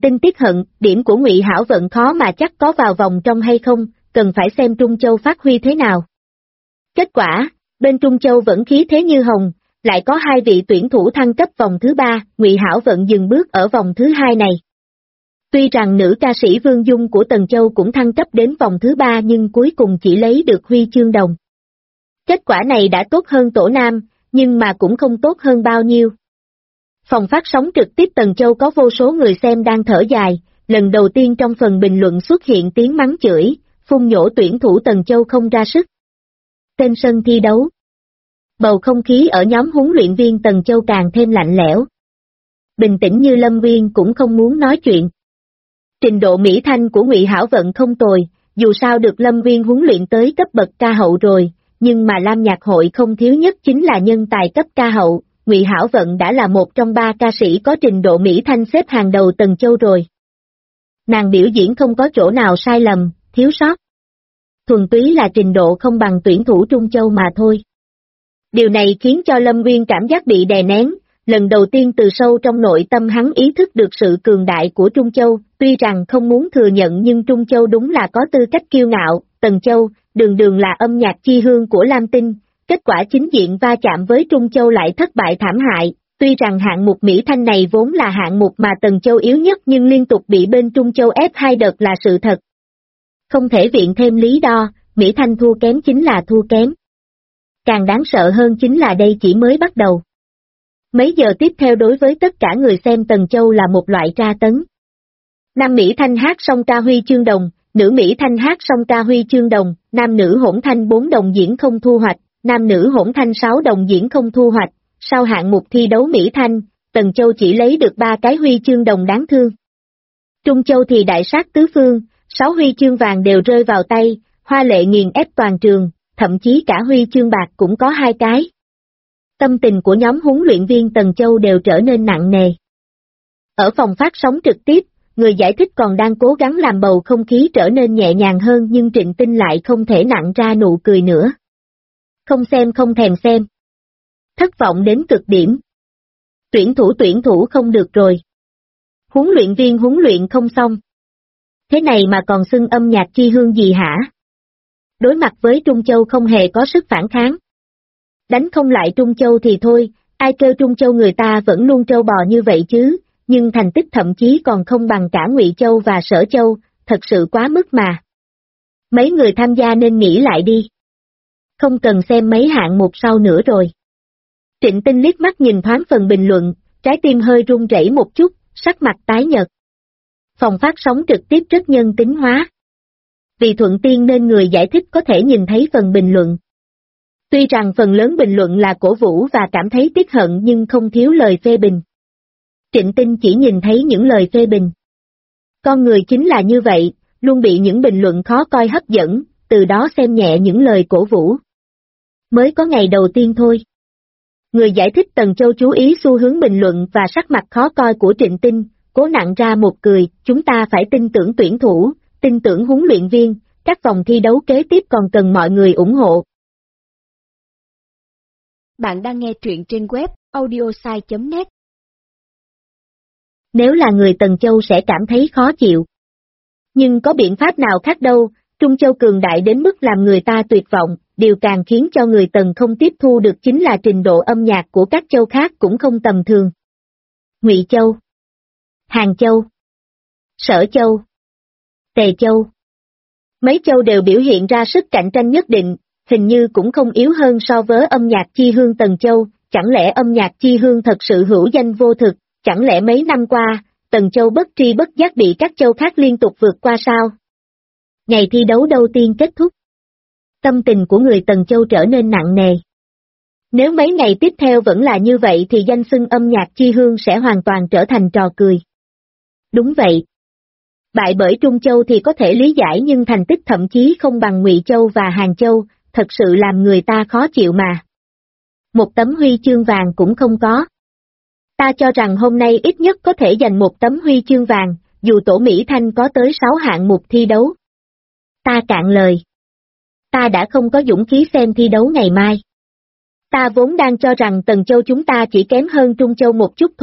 Tinh tiếc hận, điểm của Ngụy Hảo Vận khó mà chắc có vào vòng trong hay không, cần phải xem Trung Châu phát huy thế nào. Kết quả, bên Trung Châu vẫn khí thế như hồng, lại có 2 vị tuyển thủ thăng cấp vòng thứ 3, Ngụy Hảo Vận dừng bước ở vòng thứ 2 này. Tuy rằng nữ ca sĩ Vương Dung của Tần Châu cũng thăng cấp đến vòng thứ 3 nhưng cuối cùng chỉ lấy được huy chương đồng. Kết quả này đã tốt hơn tổ nam, nhưng mà cũng không tốt hơn bao nhiêu. Phòng phát sóng trực tiếp Tần Châu có vô số người xem đang thở dài, lần đầu tiên trong phần bình luận xuất hiện tiếng mắng chửi, phun nhổ tuyển thủ Tần Châu không ra sức. Trên sân thi đấu, bầu không khí ở nhóm huấn luyện viên Tần Châu càng thêm lạnh lẽo. Bình tĩnh như Lâm Nguyên cũng không muốn nói chuyện. Trình độ mỹ thanh của Ngụy Hảo Vận không tồi, dù sao được Lâm Nguyên huấn luyện tới cấp bậc ca hậu rồi, nhưng mà Lam Nhạc Hội không thiếu nhất chính là nhân tài cấp ca hậu. Ngụy Hảo Vận đã là một trong 3 ca sĩ có trình độ mỹ thanh xếp hàng đầu Tần Châu rồi. Nàng biểu diễn không có chỗ nào sai lầm, thiếu sót. Thuần túy là trình độ không bằng tuyển thủ Trung Châu mà thôi. Điều này khiến cho Lâm Nguyên cảm giác bị đè nén, lần đầu tiên từ sâu trong nội tâm hắn ý thức được sự cường đại của Trung Châu, tuy rằng không muốn thừa nhận nhưng Trung Châu đúng là có tư cách kiêu ngạo, Tần Châu, đường đường là âm nhạc chi hương của Lam Tinh, kết quả chính diện va chạm với Trung Châu lại thất bại thảm hại, tuy rằng hạng mục Mỹ Thanh này vốn là hạng mục mà Tần Châu yếu nhất nhưng liên tục bị bên Trung Châu ép 2 đợt là sự thật. Không thể viện thêm lý do, Mỹ Thanh thua kém chính là thua kém. Càng đáng sợ hơn chính là đây chỉ mới bắt đầu. Mấy giờ tiếp theo đối với tất cả người xem Tần Châu là một loại tra tấn. Nam Mỹ Thanh hát xong ca huy chương đồng, nữ Mỹ Thanh hát xong ca huy chương đồng, nam nữ hỗn thanh 4 đồng diễn không thu hoạch, nam nữ hỗn thanh 6 đồng diễn không thu hoạch, sau hạng mục thi đấu Mỹ Thanh, Tần Châu chỉ lấy được 3 cái huy chương đồng đáng thương. Trung Châu thì đại sát tứ phương, 6 huy chương vàng đều rơi vào tay, hoa lệ nghiền ép toàn trường, thậm chí cả huy chương bạc cũng có 2 cái. Tâm tình của nhóm huấn luyện viên Tần Châu đều trở nên nặng nề. Ở phòng phát sóng trực tiếp, người giải thích còn đang cố gắng làm bầu không khí trở nên nhẹ nhàng hơn nhưng Trịnh Tinh lại không thể nặn ra nụ cười nữa. Không xem không thèm xem. Thất vọng đến cực điểm. Tuyển thủ không được rồi. Huấn luyện viên huấn luyện không xong. Thế này mà còn xưng âm nhạc chi hương gì hả? Đối mặt với Trung Châu không hề có sức phản kháng. Đánh không lại Trung Châu thì thôi, ai kêu Trung Châu người ta vẫn luôn trâu bò như vậy chứ, nhưng thành tích thậm chí còn không bằng cả Ngụy Châu và Sở Châu, thật sự quá mức mà. Mấy người tham gia nên nghĩ lại đi. Không cần xem mấy hạng mục sau nữa rồi. Trịnh Tinh liếc mắt nhìn thoáng phần bình luận, trái tim hơi run rẩy một chút, sắc mặt tái nhợt. Phòng phát sóng trực tiếp rất nhân tính hóa. Vì thuận tiện nên người giải thích có thể nhìn thấy phần bình luận. Tuy rằng phần lớn bình luận là cổ vũ và cảm thấy tiếc hận nhưng không thiếu lời phê bình. Trịnh Tinh chỉ nhìn thấy những lời phê bình. Con người chính là như vậy, luôn bị những bình luận khó coi hấp dẫn, từ đó xem nhẹ những lời cổ vũ. Mới có ngày đầu tiên thôi. Người giải thích Tần Châu chú ý xu hướng bình luận và sắc mặt khó coi của Trịnh Tinh, cố nặn ra một cười, chúng ta phải tin tưởng tuyển thủ, tin tưởng huấn luyện viên, các vòng thi đấu kế tiếp còn cần mọi người ủng hộ. Bạn đang nghe truyện trên web audiosai.net. Nếu là người Tần Châu sẽ cảm thấy khó chịu. Nhưng có biện pháp nào khác đâu, Trung Châu cường đại đến mức làm người ta tuyệt vọng, điều càng khiến cho người Tần không tiếp thu được chính là trình độ âm nhạc của các châu khác cũng không tầm thường. Ngụy Châu, Hàng Châu, Sở Châu, Tề Châu. Mấy châu đều biểu hiện ra sức cạnh tranh nhất định, hình như cũng không yếu hơn so với âm nhạc chi hương Tần Châu, chẳng lẽ âm nhạc chi hương thật sự hữu danh vô thực, chẳng lẽ mấy năm qua, Tần Châu bất tri bất giác bị các châu khác liên tục vượt qua sao? Ngày thi đấu đầu tiên kết thúc. Tâm tình của người Tần Châu trở nên nặng nề. Nếu mấy ngày tiếp theo vẫn là như vậy thì danh xưng âm nhạc chi hương sẽ hoàn toàn trở thành trò cười. Đúng vậy. Bại bởi Trung Châu thì có thể lý giải nhưng thành tích thậm chí không bằng Ngụy Châu và Hàng Châu, thật sự làm người ta khó chịu mà. Một tấm huy chương vàng cũng không có. Ta cho rằng hôm nay ít nhất có thể giành một tấm huy chương vàng, dù tổ Mỹ Thanh có tới 6 hạng mục thi đấu. Ta cạn lời. Ta đã không có dũng khí xem thi đấu ngày mai. Ta vốn đang cho rằng Tần Châu chúng ta chỉ kém hơn Trung Châu một chút thôi,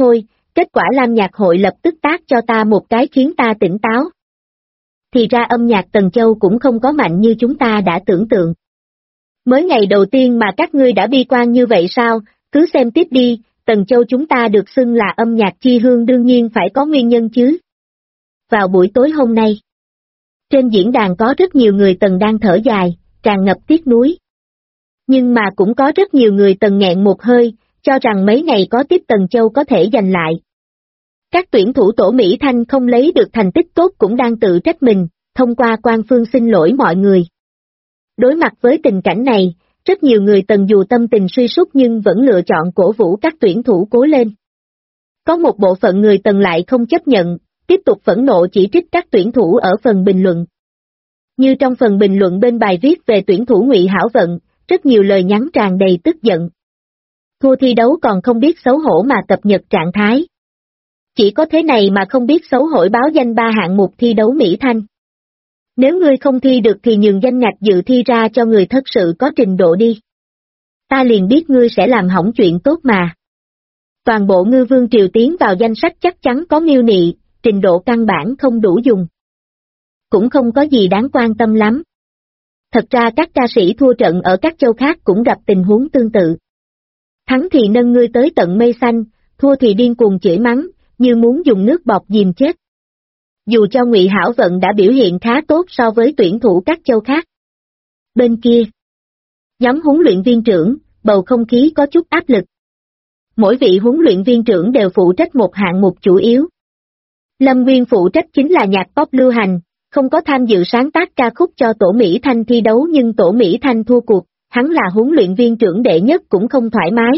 kết quả Lam Nhạc hội lập tức tát cho ta một cái khiến ta tỉnh táo. Thì ra âm nhạc Tần Châu cũng không có mạnh như chúng ta đã tưởng tượng. Mới ngày đầu tiên mà các ngươi đã bi quan như vậy sao, cứ xem tiếp đi, Tần Châu chúng ta được xưng là âm nhạc chi hương đương nhiên phải có nguyên nhân chứ. Vào buổi tối hôm nay, trên diễn đàn có rất nhiều người Tần đang thở dài, tràn ngập tiếc nuối. Nhưng mà cũng có rất nhiều người Tần nghẹn một hơi, cho rằng mấy ngày có tiếp Tần Châu có thể giành lại. Các tuyển thủ tổ Mỹ Thanh không lấy được thành tích tốt cũng đang tự trách mình, thông qua quan phương xin lỗi mọi người. Đối mặt với tình cảnh này, rất nhiều người Tần dù tâm tình suy sút nhưng vẫn lựa chọn cổ vũ các tuyển thủ cố lên. Có một bộ phận người Tần lại không chấp nhận, tiếp tục phẫn nộ chỉ trích các tuyển thủ ở phần bình luận. Như trong phần bình luận bên bài viết về tuyển thủ Ngụy Hảo Vận, rất nhiều lời nhắn tràn đầy tức giận. Thua thi đấu còn không biết xấu hổ mà cập nhật trạng thái. Chỉ có thế này mà không biết xấu hổ báo danh 3 hạng mục thi đấu Mỹ Thanh. Nếu ngươi không thi được thì nhường danh ngạch dự thi ra cho người thật sự có trình độ đi. Ta liền biết ngươi sẽ làm hỏng chuyện tốt mà. Toàn bộ ngư vương triều tiến vào danh sách chắc chắn có miêu nị, trình độ căn bản không đủ dùng. Cũng không có gì đáng quan tâm lắm. Thật ra các ca sĩ thua trận ở các châu khác cũng gặp tình huống tương tự. Thắng thì nâng ngươi tới tận mây xanh, thua thì điên cuồng chửi mắng, như muốn dùng nước bọt dìm chết. Dù cho Ngụy Hảo Vận đã biểu hiện khá tốt so với tuyển thủ các châu khác. Bên kia, nhóm huấn luyện viên trưởng, bầu không khí có chút áp lực. Mỗi vị huấn luyện viên trưởng đều phụ trách một hạng mục chủ yếu. Lâm Nguyên phụ trách chính là nhạc pop lưu hành, không có tham dự sáng tác ca khúc cho tổ Mỹ Thanh thi đấu nhưng tổ Mỹ Thanh thua cuộc, hắn là huấn luyện viên trưởng đệ nhất cũng không thoải mái.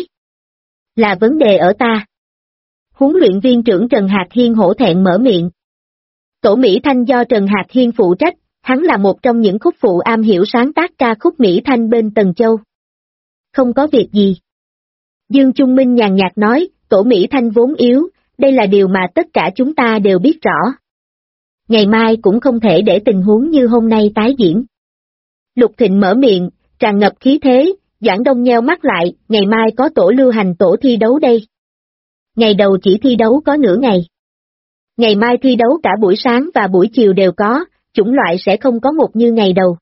Là vấn đề ở ta. Huấn luyện viên trưởng Trần Hạc Hiên hổ thẹn mở miệng. Tổ Mỹ Thanh do Trần Hạc Hiên phụ trách, hắn là một trong những khúc phụ am hiểu sáng tác ca khúc Mỹ Thanh bên Tần Châu. Không có việc gì. Dương Trung Minh nhàn nhạt nói, tổ Mỹ Thanh vốn yếu, đây là điều mà tất cả chúng ta đều biết rõ. Ngày mai cũng không thể để tình huống như hôm nay tái diễn. Lục Thịnh mở miệng, tràn ngập khí thế, Doãn Đông nheo mắt lại, ngày mai có tổ lưu hành tổ thi đấu đây. Ngày đầu chỉ thi đấu có nửa ngày. Ngày mai thi đấu cả buổi sáng và buổi chiều đều có, chủng loại sẽ không có một như ngày đầu.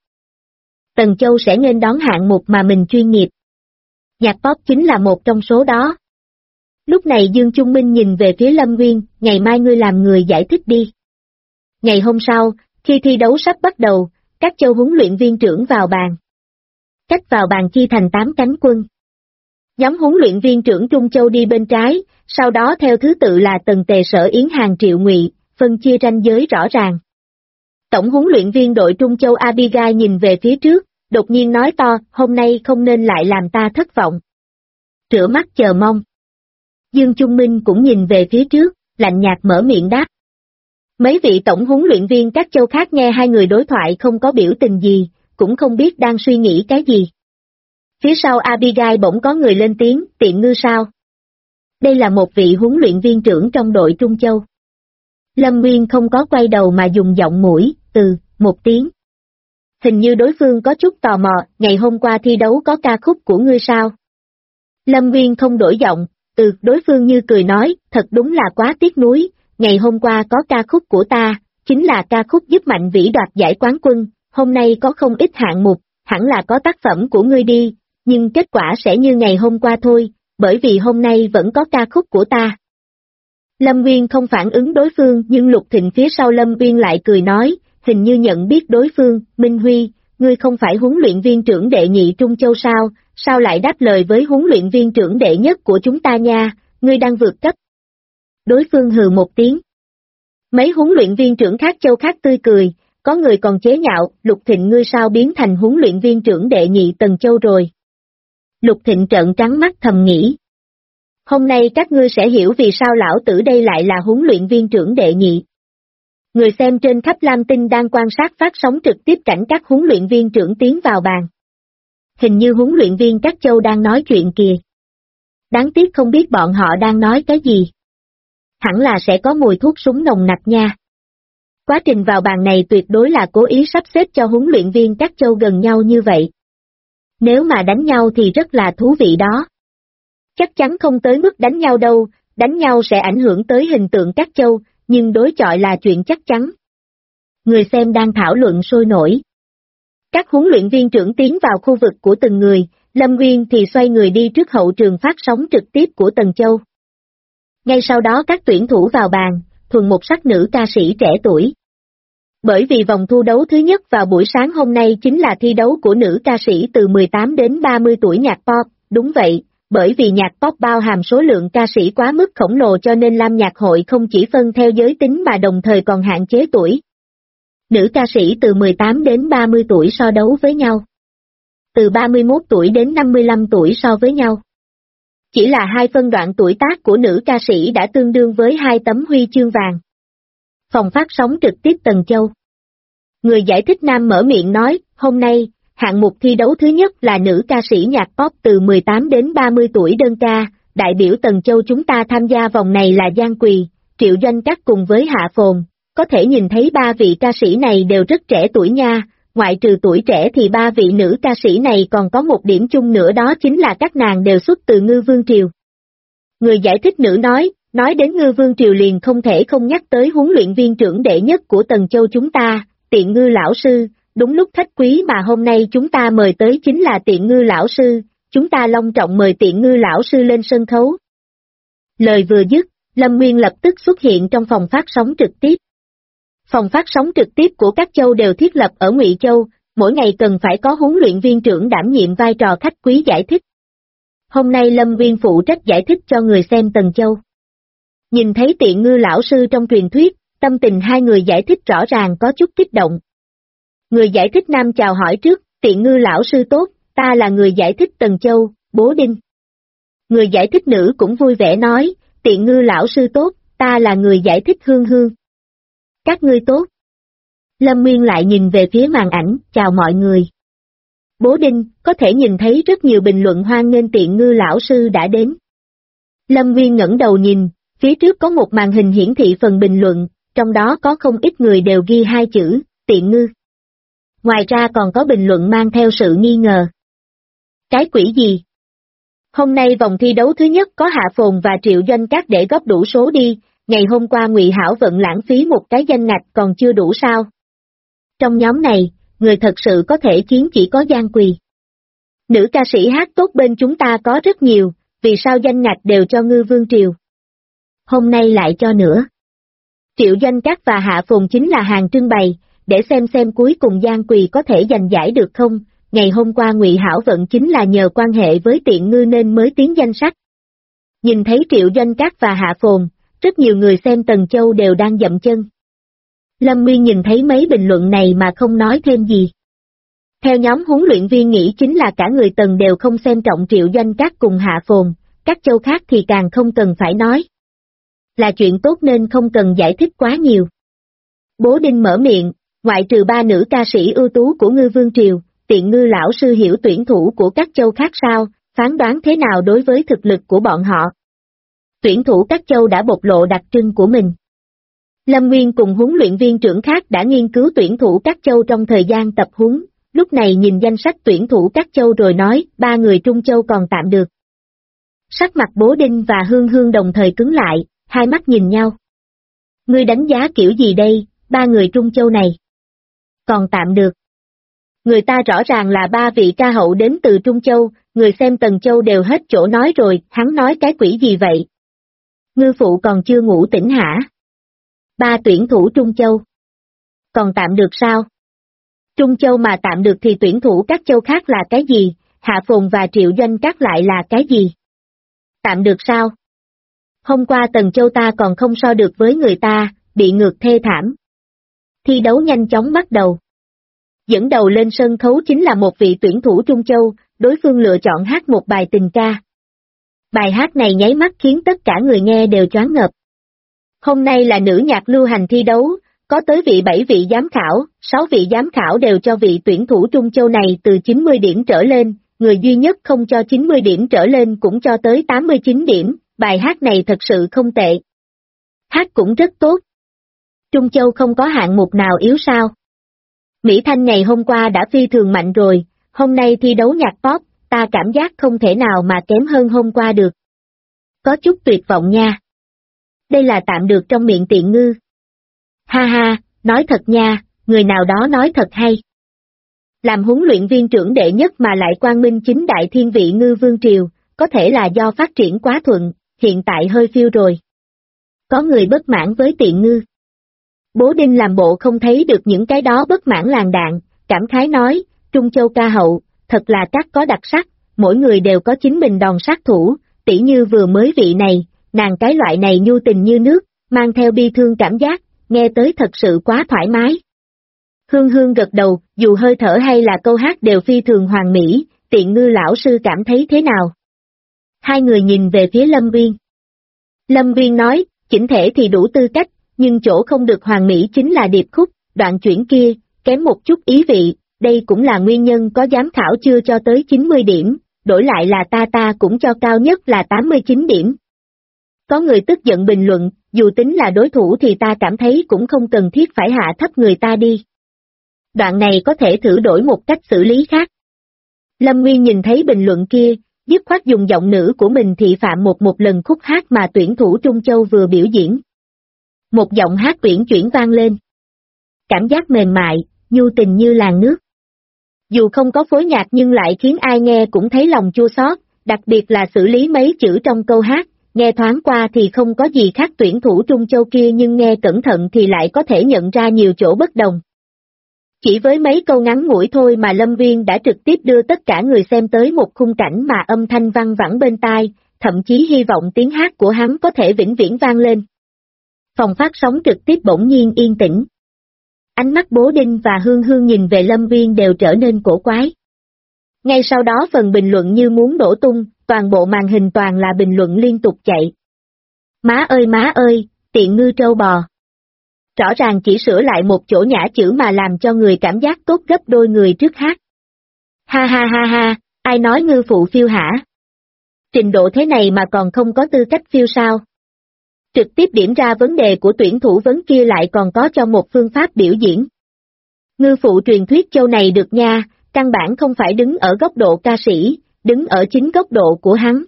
Tần Châu sẽ nghênh đón hạng mục mà mình chuyên nghiệp. Nhạc pop chính là một trong số đó. Lúc này Dương Trung Minh nhìn về phía Lâm Nguyên, ngày mai ngươi làm người giải thích đi. Ngày hôm sau, khi thi đấu sắp bắt đầu, các châu huấn luyện viên trưởng vào bàn. Cách vào bàn chia thành 8 cánh quân. Nhóm huấn luyện viên trưởng Trung Châu đi bên trái, sau đó theo thứ tự là Tần Tề Sở Yến Hàng Triệu Ngụy, phân chia ranh giới rõ ràng. Tổng huấn luyện viên đội Trung Châu Abigail nhìn về phía trước, đột nhiên nói to, hôm nay không nên lại làm ta thất vọng. Rửa mắt chờ mong. Dương Trung Minh cũng nhìn về phía trước, lạnh nhạt mở miệng đáp. Mấy vị tổng huấn luyện viên các châu khác nghe hai người đối thoại không có biểu tình gì, cũng không biết đang suy nghĩ cái gì. Phía sau Abigail bỗng có người lên tiếng, tiện ngư sao? Đây là một vị huấn luyện viên trưởng trong đội Trung Châu. Lâm Nguyên không có quay đầu mà dùng giọng mũi, một tiếng. Hình như đối phương có chút tò mò, ngày hôm qua thi đấu có ca khúc của ngươi sao? Lâm Nguyên không đổi giọng, đối phương như cười nói, thật đúng là quá tiếc nuối, ngày hôm qua có ca khúc của ta, chính là ca khúc giúp Mạnh Vĩ đoạt giải quán quân, hôm nay có không ít hạng mục, hẳn là có tác phẩm của ngươi đi, nhưng kết quả sẽ như ngày hôm qua thôi, bởi vì hôm nay vẫn có ca khúc của ta. Lâm Nguyên không phản ứng đối phương nhưng Lục Thịnh phía sau Lâm Nguyên lại cười nói, hình như nhận biết đối phương, Minh Huy, ngươi không phải huấn luyện viên trưởng đệ nhị Trung Châu sao lại đáp lời với huấn luyện viên trưởng đệ nhất của chúng ta nha, ngươi đang vượt cấp. Đối phương hừ một tiếng. Mấy huấn luyện viên trưởng khác châu khác tươi cười, có người còn chế nhạo, Lục Thịnh ngươi sao biến thành huấn luyện viên trưởng đệ nhị Tần Châu rồi. Lục Thịnh trợn trắng mắt thầm nghĩ. Hôm nay các ngươi sẽ hiểu vì sao lão tử đây lại là huấn luyện viên trưởng đệ nhị. Người xem trên khắp Lam Tinh đang quan sát phát sóng trực tiếp cảnh các huấn luyện viên trưởng tiến vào bàn. Hình như huấn luyện viên các châu đang nói chuyện kìa. Đáng tiếc không biết bọn họ đang nói cái gì. Hẳn là sẽ có mùi thuốc súng nồng nặc nha. Quá trình vào bàn này tuyệt đối là cố ý sắp xếp cho huấn luyện viên các châu gần nhau như vậy. Nếu mà đánh nhau thì rất là thú vị đó. Chắc chắn không tới mức đánh nhau đâu, đánh nhau sẽ ảnh hưởng tới hình tượng các châu, nhưng đối chọi là chuyện chắc chắn. Người xem đang thảo luận sôi nổi. Các huấn luyện viên trưởng tiến vào khu vực của từng người, Lâm Nguyên thì xoay người đi trước hậu trường phát sóng trực tiếp của Tần Châu. Ngay sau đó các tuyển thủ vào bàn, thuần một sắc nữ ca sĩ trẻ tuổi. Bởi vì vòng thu đấu thứ nhất vào buổi sáng hôm nay chính là thi đấu của nữ ca sĩ từ 18 đến 30 tuổi nhạc pop, đúng vậy, bởi vì nhạc pop bao hàm số lượng ca sĩ quá mức khổng lồ cho nên Lam Nhạc Hội không chỉ phân theo giới tính mà đồng thời còn hạn chế tuổi. Nữ ca sĩ từ 18 đến 30 tuổi so đấu với nhau. Từ 31 tuổi đến 55 tuổi so với nhau. Chỉ là hai phân đoạn tuổi tác của nữ ca sĩ đã tương đương với 2 tấm huy chương vàng. Phòng phát sóng trực tiếp Tần Châu. Người giải thích nam mở miệng nói, hôm nay, hạng mục thi đấu thứ nhất là nữ ca sĩ nhạc pop từ 18 đến 30 tuổi đơn ca, đại biểu Tần Châu chúng ta tham gia vòng này là Giang Quỳ, Triệu Doanh Cát cùng với Hạ Phồn, có thể nhìn thấy ba vị ca sĩ này đều rất trẻ tuổi nha, ngoại trừ tuổi trẻ thì ba vị nữ ca sĩ này còn có một điểm chung nữa đó chính là các nàng đều xuất từ Ngư Vương Triều. Người giải thích nữ nói đến Ngư Vương Triều liền không thể không nhắc tới huấn luyện viên trưởng đệ nhất của Tần Châu chúng ta, Tiện Ngư lão sư, đúng lúc khách quý mà hôm nay chúng ta mời tới chính là Tiện Ngư lão sư, chúng ta long trọng mời Tiện Ngư lão sư lên sân khấu. Lời vừa dứt, Lâm Nguyên lập tức xuất hiện trong phòng phát sóng trực tiếp. Phòng phát sóng trực tiếp của các châu đều thiết lập ở Ngụy Châu, mỗi ngày cần phải có huấn luyện viên trưởng đảm nhiệm vai trò khách quý giải thích. Hôm nay Lâm Nguyên phụ trách giải thích cho người xem Tần Châu. Nhìn thấy Tiện Ngư lão sư trong truyền thuyết, tâm tình hai người giải thích rõ ràng có chút kích động. Người giải thích nam chào hỏi trước, Tiện Ngư lão sư tốt, ta là người giải thích Tần Châu, Bố Đinh. Người giải thích nữ cũng vui vẻ nói, Tiện Ngư lão sư tốt, ta là người giải thích Hương Hương. Các ngươi tốt. Lâm Nguyên lại nhìn về phía màn ảnh, chào mọi người. Bố Đinh, có thể nhìn thấy rất nhiều bình luận hoan nghênh Tiện Ngư lão sư đã đến. Lâm Nguyên ngẩng đầu nhìn, phía trước có một màn hình hiển thị phần bình luận, trong đó có không ít người đều ghi hai chữ, Tiện Ngư. Ngoài ra còn có bình luận mang theo sự nghi ngờ. Cái quỷ gì? Hôm nay vòng thi đấu thứ nhất có Hạ Phồn và Triệu Doanh Cát để góp đủ số đi, ngày hôm qua Ngụy Hảo Vận lãng phí một cái danh ngạch còn chưa đủ sao? Trong nhóm này, người thật sự có thể chiến chỉ có Giang Quỳ. Nữ ca sĩ hát tốt bên chúng ta có rất nhiều, vì sao danh ngạch đều cho Ngư Vương Triều? Hôm nay lại cho nữa. Triệu Doanh Cát và Hạ Phồn chính là hàng trưng bày, để xem cuối cùng Giang Quỳ có thể giành giải được không, ngày hôm qua Ngụy Hảo Vận chính là nhờ quan hệ với Tiện Ngư nên mới tiến danh sách. Nhìn thấy Triệu Doanh Cát và Hạ Phồn, rất nhiều người xem Tần Châu đều đang dậm chân. Lâm Nguyên nhìn thấy mấy bình luận này mà không nói thêm gì. Theo nhóm huấn luyện viên nghĩ chính là cả người Tần đều không xem trọng Triệu Doanh Cát cùng Hạ Phồn, các châu khác thì càng không cần phải nói. Là chuyện tốt nên không cần giải thích quá nhiều. Bố Đinh mở miệng, ngoại trừ ba nữ ca sĩ ưu tú của Ngư Vương Triều, Tiện Ngư lão sư hiểu tuyển thủ của các châu khác sao, phán đoán thế nào đối với thực lực của bọn họ. Tuyển thủ các châu đã bộc lộ đặc trưng của mình. Lâm Nguyên cùng huấn luyện viên trưởng khác đã nghiên cứu tuyển thủ các châu trong thời gian tập huấn, lúc này nhìn danh sách tuyển thủ các châu rồi nói, ba người Trung Châu còn tạm được. Sắc mặt Bố Đinh và Hương Hương đồng thời cứng lại, hai mắt nhìn nhau. Ngươi đánh giá kiểu gì đây, ba người Trung Châu này? Còn tạm được. Người ta rõ ràng là ba vị ca hậu đến từ Trung Châu, người xem Tần Châu đều hết chỗ nói rồi, hắn nói cái quỷ gì vậy? Ngư phụ còn chưa ngủ tỉnh hả? Ba tuyển thủ Trung Châu. Còn tạm được sao? Trung Châu mà tạm được thì tuyển thủ các châu khác là cái gì, Hạ Phồn và Triệu Doanh Cát lại là cái gì? Tạm được sao? Hôm qua Tần Châu ta còn không so được với người ta, bị ngược thê thảm. Thi đấu nhanh chóng bắt đầu. Dẫn đầu lên sân khấu chính là một vị tuyển thủ Trung Châu, đối phương lựa chọn hát một bài tình ca. Bài hát này nháy mắt khiến tất cả người nghe đều choáng ngợp. Hôm nay là nữ nhạc lưu hành thi đấu, có tới 7 vị giám khảo, 6 vị giám khảo đều cho vị tuyển thủ Trung Châu này từ 90 điểm trở lên, người duy nhất không cho 90 điểm trở lên cũng cho tới 89 điểm, bài hát này thật sự không tệ. Hát cũng rất tốt. Trung Châu không có hạng mục nào yếu sao? Mỹ Thanh ngày hôm qua đã phi thường mạnh rồi, hôm nay thi đấu nhạc pop, ta cảm giác không thể nào mà kém hơn hôm qua được. Có chút tuyệt vọng nha. Đây là tạm được trong miệng Tiện Ngư. Ha ha, nói thật nha, người nào đó nói thật hay. Làm huấn luyện viên trưởng đệ nhất mà lại quang minh chính đại thiên vị Ngư Vương Triều, có thể là do phát triển quá thuận, hiện tại hơi phiêu rồi. Có người bất mãn với Tiện Ngư. Bố Đinh làm bộ không thấy được những cái đó bất mãn làn đạn, cảm khái nói, Trung Châu ca hậu, thật là các có đặc sắc, mỗi người đều có chính mình đòn sát thủ, tỉ như vừa mới vị này, nàng cái loại này nhu tình như nước, mang theo bi thương cảm giác, nghe tới thật sự quá thoải mái. Hương Hương gật đầu, dù hơi thở hay là câu hát đều phi thường hoàn mỹ, Tiện Ngư lão sư cảm thấy thế nào? Hai người nhìn về phía Lâm Uyên. Lâm Uyên nói, chỉnh thể thì đủ tư cách, nhưng chỗ không được hoàn mỹ chính là điệp khúc, đoạn chuyển kia, kém một chút ý vị, đây cũng là nguyên nhân có giám khảo chưa cho tới 90 điểm, đổi lại là ta cũng cho cao nhất là 89 điểm. Có người tức giận bình luận, dù tính là đối thủ thì ta cảm thấy cũng không cần thiết phải hạ thấp người ta đi. Đoạn này có thể thử đổi một cách xử lý khác. Lâm Nguyên nhìn thấy bình luận kia, dứt khoát dùng giọng nữ của mình thị phạm một lần khúc hát mà tuyển thủ Trung Châu vừa biểu diễn. Một giọng hát uyển chuyển vang lên. Cảm giác mềm mại, nhu tình như làn nước. Dù không có phối nhạc nhưng lại khiến ai nghe cũng thấy lòng chua xót, đặc biệt là xử lý mấy chữ trong câu hát, nghe thoáng qua thì không có gì khác tuyển thủ Trung Châu kia nhưng nghe cẩn thận thì lại có thể nhận ra nhiều chỗ bất đồng. Chỉ với mấy câu ngắn ngủi thôi mà Lâm Viên đã trực tiếp đưa tất cả người xem tới một khung cảnh mà âm thanh văng vẳng bên tai, thậm chí hy vọng tiếng hát của hắn có thể vĩnh viễn vang lên. Phòng phát sóng trực tiếp bỗng nhiên yên tĩnh. Ánh mắt Bố Đinh và Hương Hương nhìn về Lâm Viên đều trở nên cổ quái. Ngay sau đó phần bình luận như muốn nổ tung, toàn bộ màn hình toàn là bình luận liên tục chạy. Má ơi, Tiện Ngư trâu bò. Rõ ràng chỉ sửa lại một chỗ nhả chữ mà làm cho người cảm giác tốt gấp đôi người trước hát. Ha ha ha ha, ai nói ngư phụ phiêu hả? Trình độ thế này mà còn không có tư cách phiêu sao? Trực tiếp điểm ra vấn đề của tuyển thủ vấn kia lại còn có cho một phương pháp biểu diễn. Ngư phụ truyền thuyết châu này được nha, căn bản không phải đứng ở góc độ ca sĩ, đứng ở chính góc độ của hắn.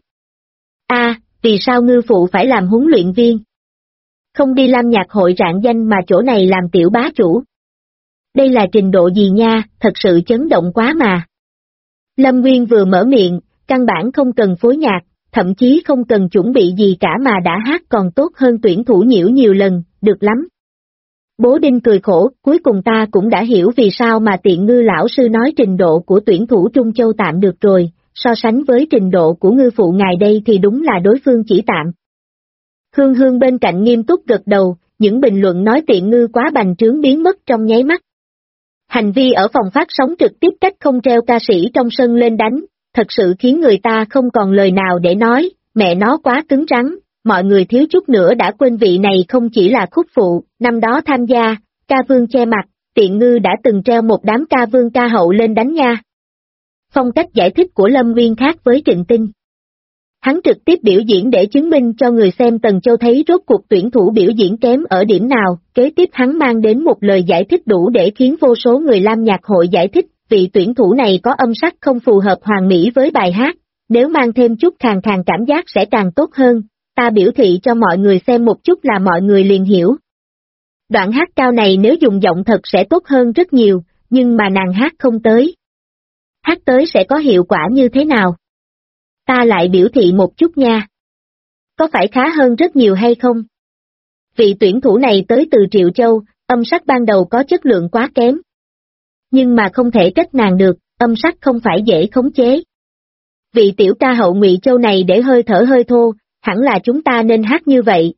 Vì sao ngư phụ phải làm huấn luyện viên? Không đi làm nhạc hội rạng danh mà chỗ này làm tiểu bá chủ. Đây là trình độ gì nha, thật sự chấn động quá mà. Lâm Nguyên vừa mở miệng, căn bản không cần phối nhạc, thậm chí không cần chuẩn bị gì cả mà đã hát còn tốt hơn tuyển thủ Nhiễu nhiều lần, được lắm. Bố Đinh cười khổ, cuối cùng ta cũng đã hiểu vì sao mà Tiện Ngư lão sư nói trình độ của tuyển thủ Trung Châu tạm được rồi, so sánh với trình độ của ngư phụ ngài đây thì đúng là đối phương chỉ tạm. Hương Hương bên cạnh nghiêm túc gật đầu, những bình luận nói Tiện Ngư quá bành trướng biến mất trong nháy mắt. Hành vi ở phòng phát sóng trực tiếp cách không treo ca sĩ trong sân lên đánh, thật sự khiến người ta không còn lời nào để nói, mẹ nó quá cứng rắn, mọi người thiếu chút nữa đã quên vị này không chỉ là khúc phụ, năm đó tham gia, ca vương che mặt, Tiện Ngư đã từng treo một đám ca vương ca hậu lên đánh nha. Phong cách giải thích của Lâm Nguyên khác với Trịnh Tinh. Hắn trực tiếp biểu diễn để chứng minh cho người xem Tần Châu thấy rốt cuộc tuyển thủ biểu diễn kém ở điểm nào, kế tiếp hắn mang đến một lời giải thích đủ để khiến vô số người Lam Nhạc Hội giải thích, vị tuyển thủ này có âm sắc không phù hợp hoàn mỹ với bài hát, nếu mang thêm chút khàn khàn cảm giác sẽ càng tốt hơn, ta biểu thị cho mọi người xem một chút là mọi người liền hiểu. Đoạn hát cao này nếu dùng giọng thật sẽ tốt hơn rất nhiều, nhưng mà nàng hát không tới. Hát tới sẽ có hiệu quả như thế nào? Ta lại biểu thị một chút nha. Có phải khá hơn rất nhiều hay không? Vị tuyển thủ này tới từ Triệu Châu, âm sắc ban đầu có chất lượng quá kém. Nhưng mà không thể trách nàng được, âm sắc không phải dễ khống chế. Vị tiểu ca hậu Ngụy Châu này để hơi thở hơi thô, hẳn là chúng ta nên hát như vậy,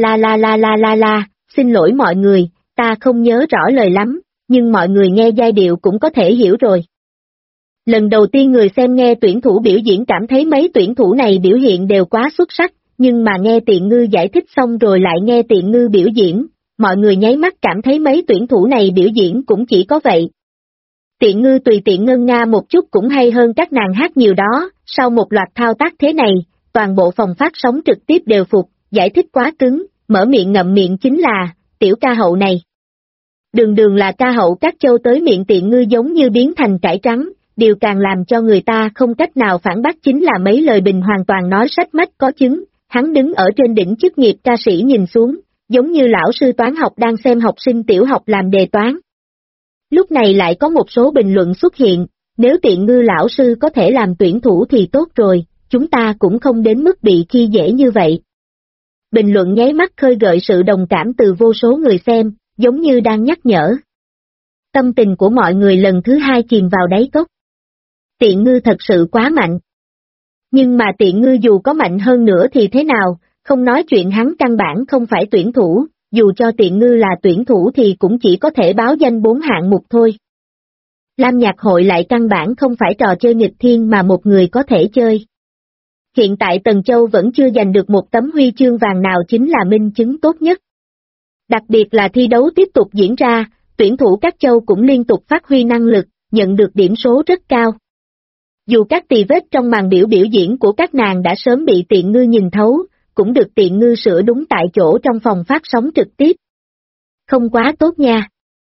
la, xin lỗi mọi người, ta không nhớ rõ lời lắm, nhưng mọi người nghe giai điệu cũng có thể hiểu rồi. Lần đầu tiên người xem nghe tuyển thủ biểu diễn cảm thấy mấy tuyển thủ này biểu hiện đều quá xuất sắc, nhưng mà nghe Tiện Ngư giải thích xong rồi lại nghe Tiện Ngư biểu diễn, mọi người nháy mắt cảm thấy mấy tuyển thủ này biểu diễn cũng chỉ có vậy. Tiện Ngư tùy tiện ngân nga một chút cũng hay hơn các nàng hát nhiều đó, sau một loạt thao tác thế này, toàn bộ phòng phát sóng trực tiếp đều phục, giải thích quá cứng, mở miệng ngậm miệng chính là, tiểu ca hậu này. Đường là ca hậu các châu tới miệng Tiện Ngư giống như biến thành cải trắng. Điều càng làm cho người ta không cách nào phản bác chính là mấy lời bình hoàn toàn nói sách mách có chứng, hắn đứng ở trên đỉnh chức nghiệp ca sĩ nhìn xuống, giống như lão sư toán học đang xem học sinh tiểu học làm đề toán. Lúc này lại có một số bình luận xuất hiện, nếu Tiện Ngư lão sư có thể làm tuyển thủ thì tốt rồi, chúng ta cũng không đến mức bị khi dễ như vậy. Bình luận nháy mắt khơi gợi sự đồng cảm từ vô số người xem, giống như đang nhắc nhở. Tâm tình của mọi người lần thứ hai chìm vào đáy cốc. Tiện Ngư thật sự quá mạnh. Nhưng mà Tiện Ngư dù có mạnh hơn nữa thì thế nào, không nói chuyện hắn căn bản không phải tuyển thủ, dù cho Tiện Ngư là tuyển thủ thì cũng chỉ có thể báo danh 4 hạng mục thôi. Lam Nhạc Hội lại căn bản không phải trò chơi nghịch thiên mà một người có thể chơi. Hiện tại Tần Châu vẫn chưa giành được một tấm huy chương vàng nào chính là minh chứng tốt nhất. Đặc biệt là thi đấu tiếp tục diễn ra, tuyển thủ các châu cũng liên tục phát huy năng lực, nhận được điểm số rất cao. Dù các tì vết trong màn biểu diễn của các nàng đã sớm bị Tiện Ngư nhìn thấu, cũng được Tiện Ngư sửa đúng tại chỗ trong phòng phát sóng trực tiếp. Không quá tốt nha.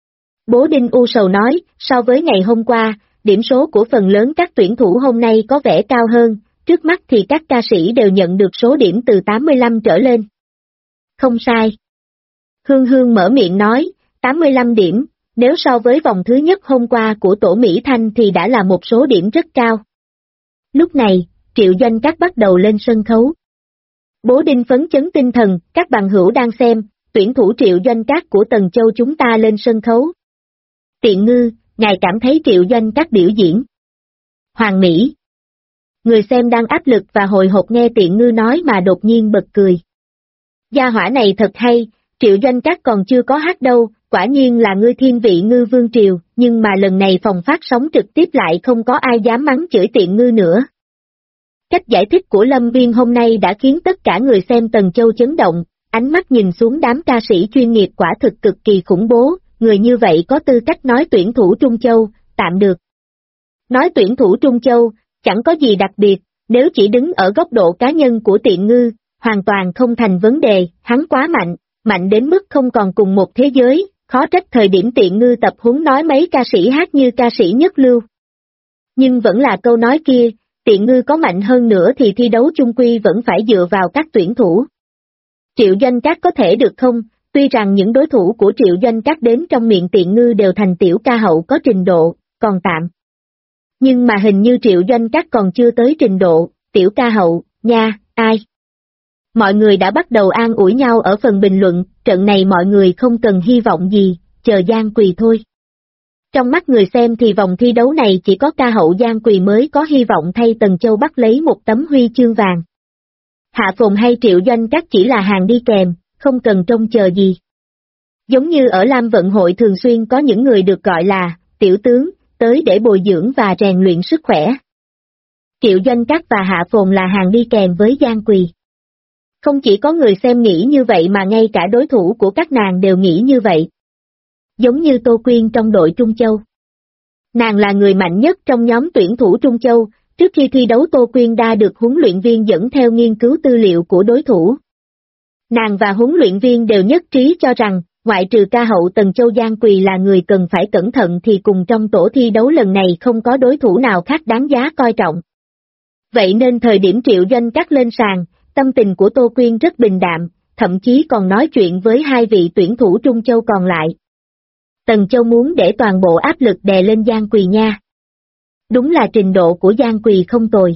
Bố Đinh u sầu nói, so với ngày hôm qua, điểm số của phần lớn các tuyển thủ hôm nay có vẻ cao hơn, trước mắt thì các ca sĩ đều nhận được số điểm từ 85 trở lên. Không sai. Hương Hương mở miệng nói, 85 điểm, nếu so với vòng thứ nhất hôm qua của Tổ Mỹ Thanh thì đã là một số điểm rất cao. Lúc này, Triệu Doanh Các bắt đầu lên sân khấu. Bố Đinh phấn chấn tinh thần, các bằng hữu đang xem, tuyển thủ Triệu Doanh Các của Tần Châu chúng ta lên sân khấu. Tiện Ngư, ngài cảm thấy Triệu Doanh Các biểu diễn. Hoàng Mỹ. Người xem đang áp lực và hồi hộp nghe Tiện Ngư nói mà đột nhiên bật cười. Gia hỏa này thật hay, Triệu Doanh Các còn chưa có hát đâu, quả nhiên là ngươi thiên vị Ngư Vương Triều, nhưng mà lần này phòng phát sóng trực tiếp lại không có ai dám mắng chửi Tiện Ngư nữa. Cách giải thích của Lâm Viên hôm nay đã khiến tất cả người xem Tần Châu chấn động, ánh mắt nhìn xuống đám ca sĩ chuyên nghiệp quả thực cực kỳ khủng bố, người như vậy có tư cách nói tuyển thủ Trung Châu, tạm được. Nói tuyển thủ Trung Châu, chẳng có gì đặc biệt, nếu chỉ đứng ở góc độ cá nhân của Tiện Ngư, hoàn toàn không thành vấn đề, hắn quá mạnh, mạnh đến mức không còn cùng một thế giới, khó trách thời điểm Tiện Ngư tập huấn nói mấy ca sĩ hát như ca sĩ nhất lưu. Nhưng vẫn là câu nói kia, Tiện Ngư có mạnh hơn nữa thì thi đấu chung quy vẫn phải dựa vào các tuyển thủ. Triệu Doanh Các có thể được không? Tuy rằng những đối thủ của Triệu Doanh Các đến trong miệng Tiện Ngư đều thành tiểu ca hậu có trình độ, còn tạm. Nhưng mà hình như Triệu Doanh Các còn chưa tới trình độ, tiểu ca hậu, nha, ai? Mọi người đã bắt đầu an ủi nhau ở phần bình luận, trận này mọi người không cần hy vọng gì, chờ Giang Quỳ thôi. Trong mắt người xem thì vòng thi đấu này chỉ có ca hậu Giang Quỳ mới có hy vọng thay Tần Châu bắt lấy một tấm huy chương vàng. Hạ Phồn hay Triệu Doanh Các chỉ là hàng đi kèm, không cần trông chờ gì. Giống như ở Lam Vận Hội thường xuyên có những người được gọi là tiểu tướng, tới để bồi dưỡng và rèn luyện sức khỏe. Triệu Doanh Các và Hạ Phồn là hàng đi kèm với Giang Quỳ. Không chỉ có người xem nghĩ như vậy mà ngay cả đối thủ của các nàng đều nghĩ như vậy. Giống như Tô Quyên trong đội Trung Châu. Nàng là người mạnh nhất trong nhóm tuyển thủ Trung Châu, trước khi thi đấu Tô Quyên đã được huấn luyện viên dẫn theo nghiên cứu tư liệu của đối thủ. Nàng và huấn luyện viên đều nhất trí cho rằng, ngoại trừ ca hậu Tần Châu Giang Quỳ là người cần phải cẩn thận thì cùng trong tổ thi đấu lần này không có đối thủ nào khác đáng giá coi trọng. Vậy nên thời điểm Triệu Doanh Các lên sàn, tâm tình của Tô Quyên rất bình đạm, thậm chí còn nói chuyện với hai vị tuyển thủ Trung Châu còn lại. Tần Châu muốn để toàn bộ áp lực đè lên Giang Quỳ nha. Đúng là trình độ của Giang Quỳ không tồi.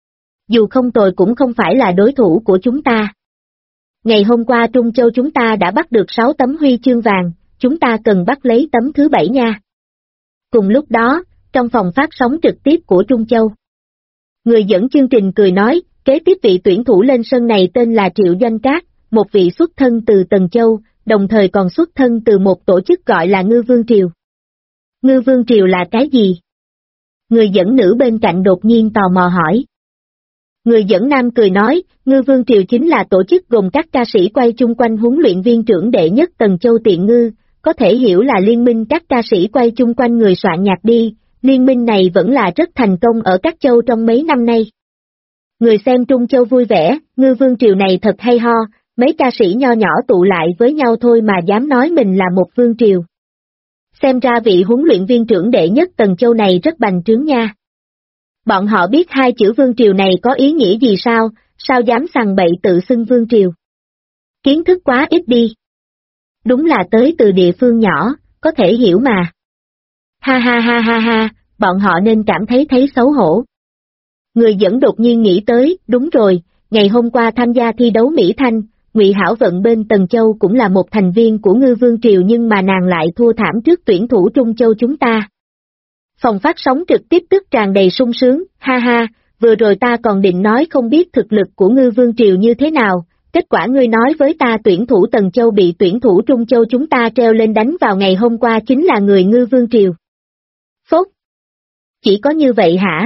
Dù không tồi cũng không phải là đối thủ của chúng ta. Ngày hôm qua Trung Châu chúng ta đã bắt được 6 tấm huy chương vàng, chúng ta cần bắt lấy tấm thứ 7 nha. Cùng lúc đó, trong phòng phát sóng trực tiếp của Trung Châu, người dẫn chương trình cười nói, kế tiếp vị tuyển thủ lên sân này tên là Triệu Doanh Các, một vị xuất thân từ Tần Châu, đồng thời còn xuất thân từ một tổ chức gọi là Ngư Vương Triều. Ngư Vương Triều là cái gì? Người dẫn nữ bên cạnh đột nhiên tò mò hỏi. Người dẫn nam cười nói, Ngư Vương Triều chính là tổ chức gồm các ca sĩ quay chung quanh huấn luyện viên trưởng đệ nhất Tần Châu Tiện Ngư, có thể hiểu là liên minh các ca sĩ quay chung quanh người soạn nhạc đi, liên minh này vẫn là rất thành công ở các châu trong mấy năm nay. Người xem Trung Châu vui vẻ, Ngư Vương Triều này thật hay ho, mấy ca sĩ nho nhỏ tụ lại với nhau thôi mà dám nói mình là một vương triều. Xem ra vị huấn luyện viên trưởng đệ nhất Tần Châu này rất bành trướng nha. Bọn họ biết hai chữ vương triều này có ý nghĩa gì sao, sao dám sằng bậy tự xưng vương triều. Kiến thức quá ít đi. Đúng là tới từ địa phương nhỏ, có thể hiểu mà. Ha ha ha ha ha, bọn họ nên cảm thấy xấu hổ. Người dẫn đột nhiên nghĩ tới, đúng rồi, ngày hôm qua tham gia thi đấu Mỹ Thanh, Ngụy Hảo Vận bên Tần Châu cũng là một thành viên của Ngư Vương Triều nhưng mà nàng lại thua thảm trước tuyển thủ Trung Châu chúng ta. Phòng phát sóng trực tiếp tức tràn đầy sung sướng, ha ha, vừa rồi ta còn định nói không biết thực lực của Ngư Vương Triều như thế nào, kết quả ngươi nói với ta tuyển thủ Tần Châu bị tuyển thủ Trung Châu chúng ta treo lên đánh vào ngày hôm qua chính là người Ngư Vương Triều. Phốt! Chỉ có như vậy hả?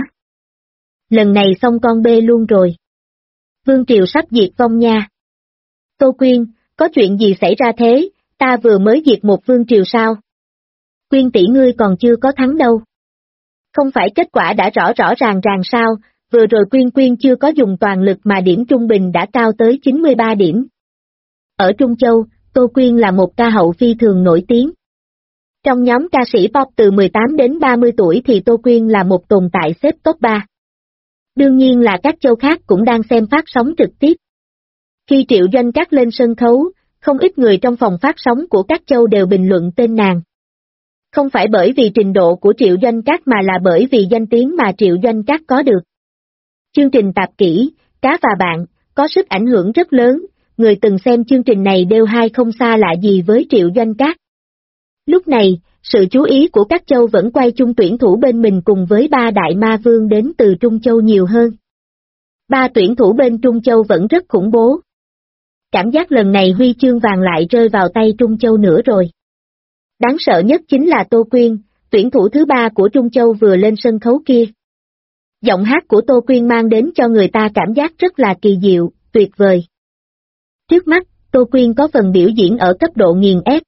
Lần này xong con bê luôn rồi. Vương Triều sắp diệt vong nha. Tô Quyên, có chuyện gì xảy ra thế, ta vừa mới diệt một Vương Triều sao? Quyên tỷ ngươi còn chưa có thắng đâu. Không phải kết quả đã rõ rõ ràng sao, vừa rồi Quyên chưa có dùng toàn lực mà điểm trung bình đã cao tới 93 điểm. Ở Trung Châu, Tô Quyên là một ca hậu phi thường nổi tiếng. Trong nhóm ca sĩ pop từ 18 đến 30 tuổi thì Tô Quyên là một tồn tại xếp top 3. Đương nhiên là các châu khác cũng đang xem phát sóng trực tiếp. Khi Triệu Doanh Cát lên sân khấu, không ít người trong phòng phát sóng của các châu đều bình luận tên nàng. Không phải bởi vì trình độ của Triệu Doanh Cát mà là bởi vì danh tiếng mà Triệu Doanh Cát có được. Chương trình tạp kỹ, Cá và Bạn, có sức ảnh hưởng rất lớn, người từng xem chương trình này đều không xa lạ gì với Triệu Doanh Cát. Lúc này, sự chú ý của các châu vẫn quay chung tuyển thủ bên mình cùng với 3 đại ma vương đến từ Trung Châu nhiều hơn. 3 tuyển thủ bên Trung Châu vẫn rất khủng bố. Cảm giác lần này huy chương vàng lại rơi vào tay Trung Châu nữa rồi. Đáng sợ nhất chính là Tô Quyên, tuyển thủ thứ 3 của Trung Châu vừa lên sân khấu kia. Giọng hát của Tô Quyên mang đến cho người ta cảm giác rất là kỳ diệu, tuyệt vời. Trước mắt, Tô Quyên có phần biểu diễn ở cấp độ nghiền ép.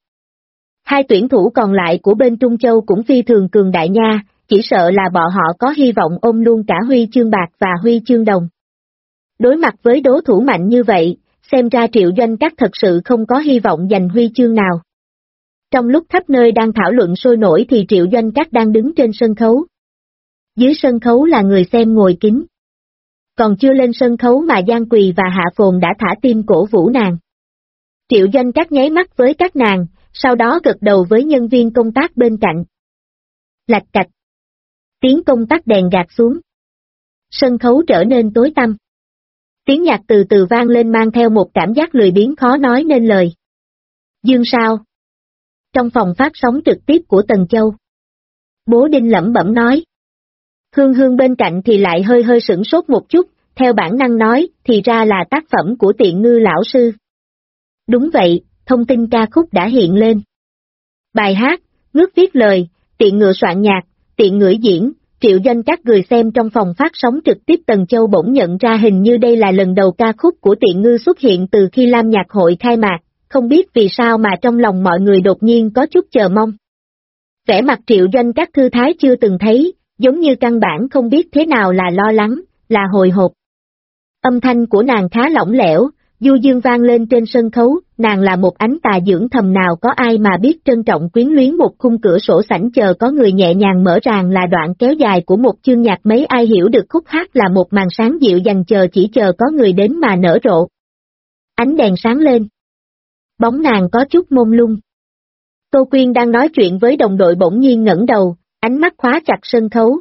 2 tuyển thủ còn lại của bên Trung Châu cũng phi thường cường đại nha, chỉ sợ là bọn họ có hy vọng ôm luôn cả huy chương bạc và huy chương đồng. Đối mặt với đối thủ mạnh như vậy, xem ra Triệu Doanh Cát thật sự không có hy vọng giành huy chương nào. Trong lúc khắp nơi đang thảo luận sôi nổi thì Triệu Doanh Cát đang đứng trên sân khấu. Dưới sân khấu là người xem ngồi kín. Còn chưa lên sân khấu mà Giang Quỳ và Hạ Phồn đã thả tim cổ vũ nàng. Triệu Doanh Cát nháy mắt với các nàng, sau đó gật đầu với nhân viên công tác bên cạnh. Lạch cạch. Tiếng công tắc đèn gạt xuống. Sân khấu trở nên tối tăm. Tiếng nhạc từ từ vang lên mang theo một cảm giác lười biếng khó nói nên lời. Dương sao? Trong phòng phát sóng trực tiếp của Tần Châu. Bố Đinh lẩm bẩm nói. Hương Hương bên cạnh thì lại hơi sửng sốt một chút, theo bản năng nói, thì ra là tác phẩm của Tiện Ngư lão sư. Đúng vậy, thông tin ca khúc đã hiện lên. Bài hát, ngước viết lời, Tiện Ngựa soạn nhạc, Tiện Ngữ diễn, Triệu Doanh Cát người xem trong phòng phát sóng trực tiếp Tần Châu bỗng nhận ra hình như đây là lần đầu ca khúc của Tiện Ngư xuất hiện từ khi Lam Nhạc Hội khai mạc, không biết vì sao mà trong lòng mọi người đột nhiên có chút chờ mong. Vẻ mặt Triệu Doanh Cát thư thái chưa từng thấy, giống như căn bản không biết thế nào là lo lắng, là hồi hộp. Âm thanh của nàng khá lỏng lẻo, du dương vang lên trên sân khấu, nàng là một ánh tà dưỡng thầm nào có ai mà biết trân trọng quyến luyến một khung cửa sổ sảnh chờ có người nhẹ nhàng mở ràng là đoạn kéo dài của một chương nhạc mấy ai hiểu được khúc hát là một màn sáng dịu dàng chỉ chờ có người đến mà nở rộ. Ánh đèn sáng lên. Bóng nàng có chút mông lung. Tô Quyên đang nói chuyện với đồng đội bỗng nhiên ngẩng đầu, ánh mắt khóa chặt sân khấu.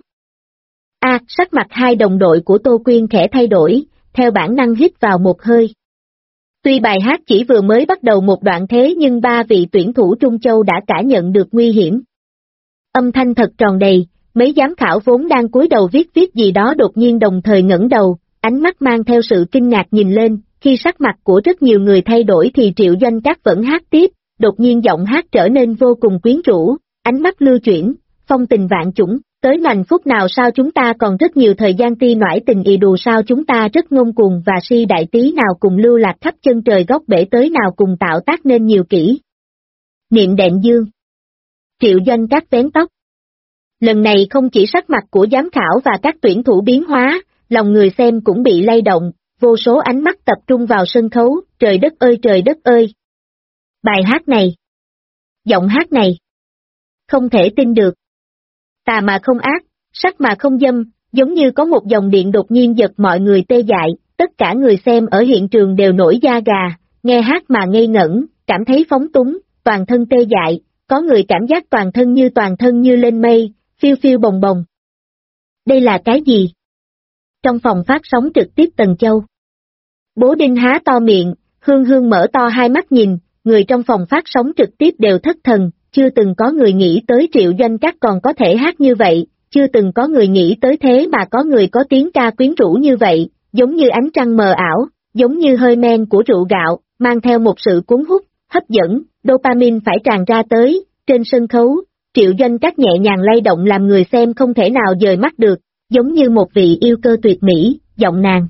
Sắc mặt 2 đồng đội của Tô Quyên khẽ thay đổi, theo bản năng hít vào một hơi. Tuy bài hát chỉ vừa mới bắt đầu một đoạn thế nhưng 3 vị tuyển thủ Trung Châu đã cảm nhận được nguy hiểm. Âm thanh thật tròn đầy, mấy giám khảo vốn đang cúi đầu viết gì đó đột nhiên đồng thời ngẩng đầu, ánh mắt mang theo sự kinh ngạc nhìn lên, khi sắc mặt của rất nhiều người thay đổi thì Triệu Doanh Cát vẫn hát tiếp, đột nhiên giọng hát trở nên vô cùng quyến rũ, ánh mắt lưu chuyển, phong tình vạn chủng. Tới mành phút nào sao chúng ta còn rất nhiều thời gian ti nổi tình ì đù sao chúng ta rất ngông cuồng và si đại tí nào cùng lưu lạc khắp chân trời góc bể tới nào cùng tạo tác nên nhiều kỹ. Niệm đệm dương. Triệu Doanh Cát vén tóc. Lần này không chỉ sắc mặt của giám khảo và các tuyển thủ biến hóa, lòng người xem cũng bị lay động, vô số ánh mắt tập trung vào sân khấu, trời đất ơi. Bài hát này. Giọng hát này. Không thể tin được. Tà mà không ác, sắc mà không dâm, giống như có một dòng điện đột nhiên giật mọi người tê dại, tất cả người xem ở hiện trường đều nổi da gà, nghe hát mà ngây ngẩn, cảm thấy phóng túng, toàn thân tê dại, có người cảm giác toàn thân như lên mây, phiêu phiêu bồng bồng. Đây là cái gì? Trong phòng phát sóng trực tiếp Tần Châu. Bố Đinh há to miệng, Hương Hương mở to hai mắt nhìn, người trong phòng phát sóng trực tiếp đều thất thần, chưa từng có người nghĩ tới Triệu Doanh Các còn có thể hát như vậy, chưa từng có người nghĩ tới thế mà có người có tiếng ca quyến rũ như vậy, giống như ánh trăng mờ ảo, giống như hơi men của rượu gạo, mang theo một sự cuốn hút, hấp dẫn, dopamine phải tràn ra tới, trên sân khấu, Triệu Doanh Các nhẹ nhàng lay động làm người xem không thể nào dời mắt được, giống như một vị yêu cơ tuyệt mỹ, giọng nàng